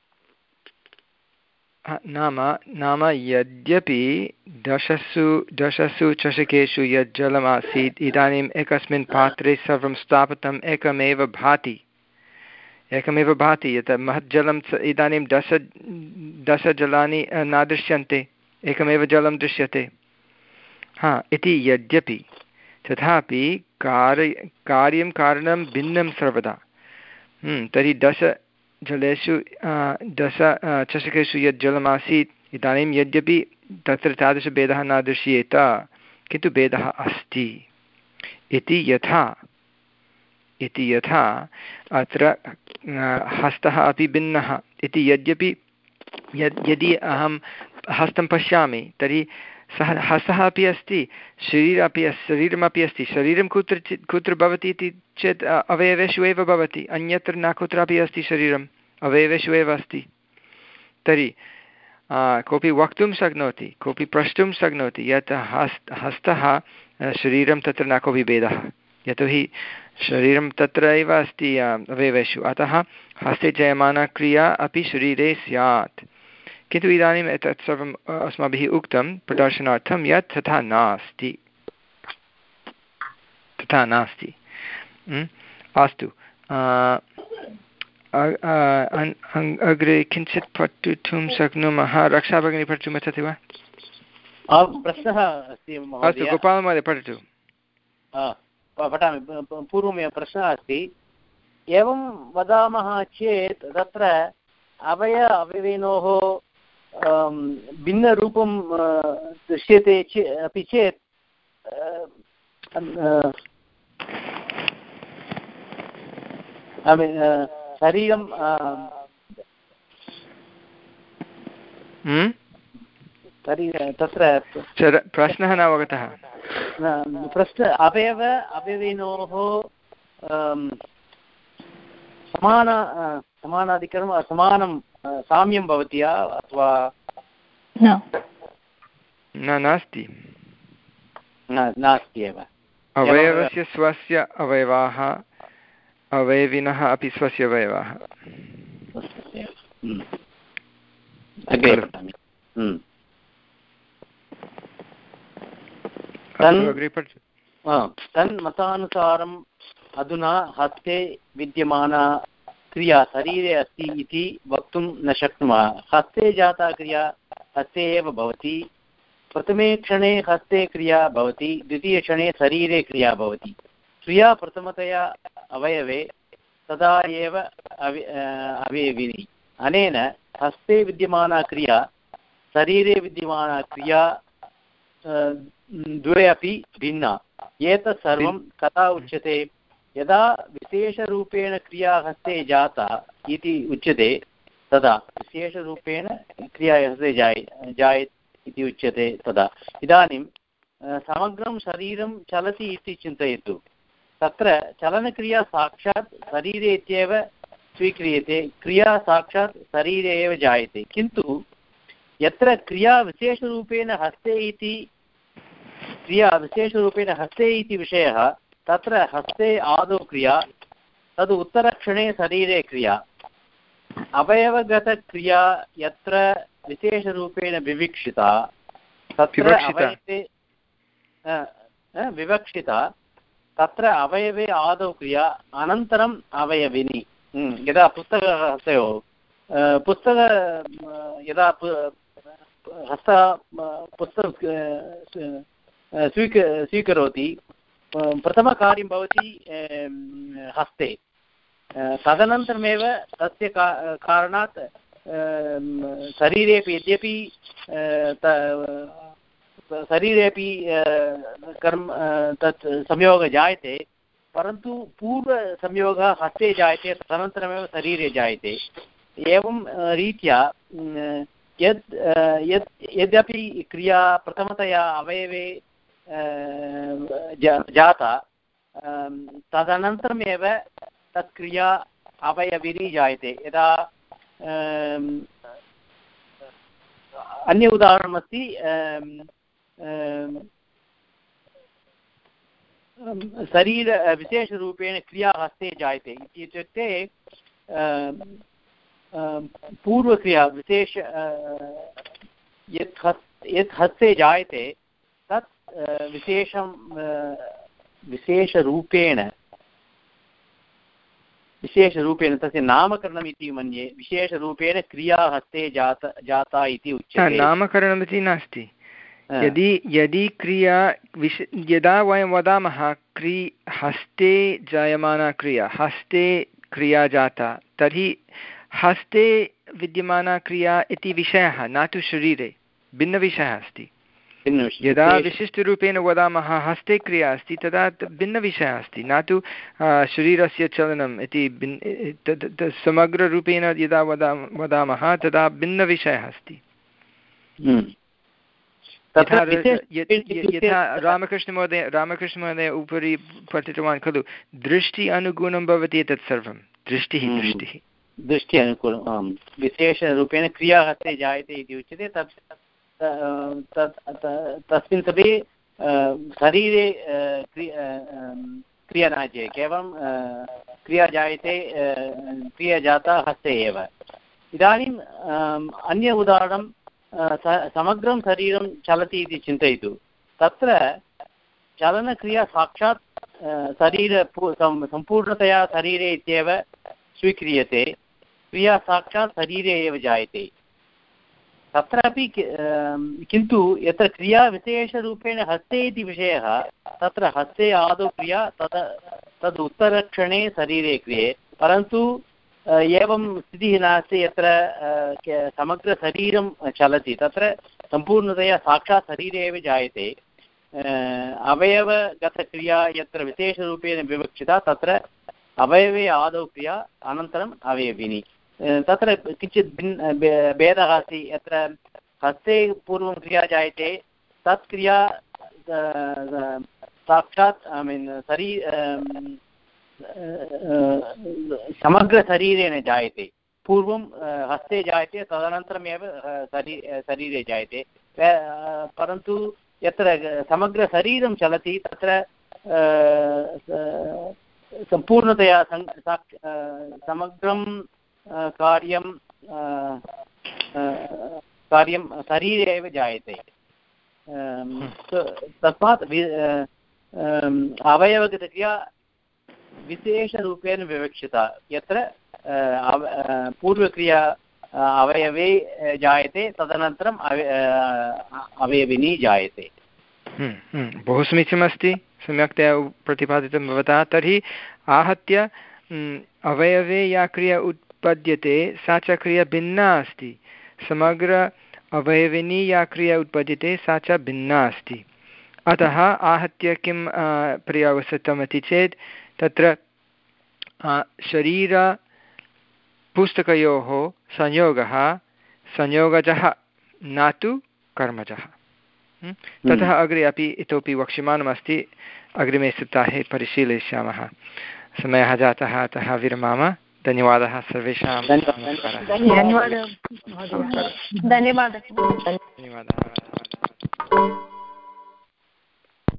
नाम नाम यद्यपि दशसु दशसु चषकेषु यत् जलमासीत्, इदानीम् एकस्मिन् पात्रे सर्वं स्थापितम् एकमेव भाति एकमेव भाति यत् महत् जलं इदानीं दश दशजलानि न दृश्यन्ते, एकमेव जलं दृश्यते। हा इति यद्यपि, तथापि कार्य कार्यं कारणं भिन्नं सर्वदा। तर्हि दश जलेषु दश चषकेषु यत् जलमासीत्, इदानीं यद्यपि तत्र तादृशभेदः न दृश्येत, किन्तु भेदः अस्ति इति यथा इति यथा अत्र हस्तः अपि भिन्नः इति। यद्यपि यद् यदि अहं हस्तं पश्यामि तर्हि सः हस्तः अपि अस्ति, शरीरम् अपि शरीरमपि अस्ति। शरीरं कुत्रचित् कुत्र भवति इति चेत् अवयवेषु एव भवति, अन्यत्र न कुत्रापि अस्ति। शरीरम् अवयवेषु एव अस्ति। तर्हि कोऽपि वक्तुं शक्नोति, कोऽपि प्रष्टुं शक्नोति यत् हस्त हस्तः शरीरं तत्र न कोऽपि भेदः, यतोहि शरीरं तत्र एव अस्ति अवयवेषु। अतः हस्ते जायमाना क्रिया अपि शरीरे स्यात्। किन्तु इदानीम् एतत् सर्वम् अस्माभिः उक्तं प्रदर्शनार्थं यत् तथा नास्ति, तथा नास्ति। अस्तु, अग्रे किञ्चित् पठितुं शक्नुमः। रक्षा भगिनी पठितुमिच्छति वा? प्रश्नः अस्ति। अस्तु, गोपालमहोदय पठतु। पठामि। पूर्वमेव प्रश्नः अस्ति। एवं वदामः चेत् तत्र अवय अवयविनोः भिन्नरूपं दृश्यते चे अपि चेत् शरीरं तत्र प्रश्नः न अवगतः। प्रश्न अवयव अवयविनोः समान समानाधिकरणम् असमानं साम्यं भवति अथवा न? नास्ति, नास्ति एव। अवयवस्य स्वस्य अवयवाः, अवयविनः अपि स्वस्य अवयवाः। तन्मतानुसारम् अधुना हस्ते विद्यमाना क्रिया शरीरे अस्ति इति वक्तुं न शक्नुमः। हस्ते जाता क्रिया हस्ते एव भवति। प्रथमे क्षणे हस्ते क्रिया भवति, द्वितीयक्षणे शरीरे क्रिया भवति। क्रिया प्रथमतया अवयवे, तदा एव अवि अवयविनि। अनेन हस्ते विद्यमाना क्रिया शरीरे विद्यमाना क्रिया द्वे अपि भिन्ना। एतत् सर्वं कदा उच्यते? यदा विशेषरूपेण क्रिया हस्ते जाता इति उच्यते, तदा विशेषरूपेण क्रिया हस्ते जाय जाय इति उच्यते तदा। इदानीं समग्रं शरीरं चलति इति चिन्तयतु। तत्र चलनक्रिया साक्षात् शरीरे इत्येव स्वीक्रियते, क्रिया साक्षात् शरीरे एव जायते। किन्तु यत्र क्रिया विशेषरूपेण हस्ते इति क्रिया विशेषरूपेण हस्ते इति विषयः, तत्र हस्ते आदौ क्रिया, तद् उत्तरक्षणे शरीरे क्रिया। अवयवगतक्रिया यत्र विशेषरूपेण विवक्षिता तत्र अवयवे विवक्षिता तत्र अवयवे आदौ क्रिया अनन्तरम् अवयविनी। यदा पुस्तकः हस्तयोः पुस्तक यदा हस्त पुस्तकं स्वीक स्वीकरोति प्रथमकार्यं भवति हस्ते, तदनन्तरमेव तस्य का कारणात् शरीरेपि यद्यपि शरीरेपि कर्म तत् संयोगः जायते, परन्तु पूर्वसंयोगः हस्ते जायते, तदनन्तरमेव शरीरे जायते। एवं रीत्या यद् यद् यद्यपि क्रिया प्रथमतया अवयवे जाता, तदनन्तरमेव तत् क्रिया अवयविनी जायते। यदा अन्य उदाहरणमस्ति, शरीर विशेषरूपेण क्रिया हस्ते जायते इत्युक्ते पूर्वक्रिया विशेष यत् यत् हस्ते जायते तत् विशेषं विशेषरूपेण विशेषरूपेण तस्य नामकरणम् इति मन्ये। विशेषरूपेण क्रिया हस्ते जाता जाता इति उच्यते। नामकरणमिति नास्ति। यदि यदि क्रिया विश यदा वयं वदामः क्री हस्ते जायमाना क्रिया, हस्ते क्रिया जाता, तर्हि हस्ते विद्यमाना क्रिया इति विषयः न तु शरीरे, भिन्नविषयः अस्ति। यदा विशिष्टरूपेण वदामः हस्ते क्रिया अस्ति तदा भिन्नविषयः अस्ति, न तु शरीरस्य चलनम् इति भिन्न समग्ररूपेण यदा वदा वदामः तदा भिन्नविषयः अस्ति। यथा रामकृष्णमहोदय रामकृष्णमहोदय उपरि पठितवान् खलु, दृष्टि अनुगुणं भवति एतत् सर्वं। दृष्टिः दृष्टिः दृष्टि अनुकूलं विशेषरूपेण क्रिया हस्ते जायते इति उच्यते। तत् तस्मिन् समये शरीरे क्रिया न जायते, केवलं क्रिया जायते, क्रिया जाता हस्ते एव। इदानीम् अन्य उदाहरणं, समग्रं शरीरं चलति इति चिन्तयतु। तत्र चलनक्रिया साक्षात् शरीर सम्पूर्णतया शरीरे इत्येव स्वीक्रियते, क्रिया साक्षात् शरीरे एव जायते। तत्रापि किन्तु यत्र क्रिया विशेषरूपेण हस्ते इति विषयः, तत्र हस्ते आदौ क्रिया, तद् तद् उत्तरक्षणे शरीरे क्रिये। परन्तु एवं स्थितिः नास्ति यत्र समग्रशरीरं चलति, तत्र सम्पूर्णतया साक्षात् शरीरे एव जायते। अवयवगतक्रिया यत्र विशेषरूपेण विवक्षिता तत्र अवयवे आदौ क्रिया अनन्तरम् अवयविनी। तत्र किञ्चित् भिन्न भेदः अस्ति। यत्र हस्ते पूर्वं क्रिया जायते तत् क्रिया साक्षात् ऐ मीन् शरी समग्रशरीरेण जायते। पूर्वं हस्ते जायते, तदनन्तरमेव शरी शरीरे जायते। परन्तु यत्र समग्रशरीरं चलति तत्र सम्पूर्णतया समग्रं कार्यं कार्यं शरीरे एव जायते। तस्मात् अवयवगतक्रिया विशेषरूपेण विवक्षिता, यत्र पूर्वक्रिया अवयवे जायते, तदनन्तरम् अवयविनी जायते। बहु समीचीनमस्ति, सम्यक्तया प्रतिपादितं भवता। तर्हि आहत्य अवयवे या क्रिया उत्पद्यते सा च क्रिया भिन्ना अस्ति, समग्र अवयविनी या क्रिया उत्पद्यते सा च भिन्ना अस्ति। अतः आहत्य किं पर्यावसितमिति चेत् तत्र शरीर पुस्तकयोः संयोगः संयोगजः न तु कर्मजः। ततः अग्रे अपि इतोपि वक्ष्यमाणमस्ति, अग्रिमे सप्ताहे परिशीलयिष्यामः। समयः जातः, अतः विरमाम। धन्यवादः सर्वेषां। धन्यवादः। धन्यवादः।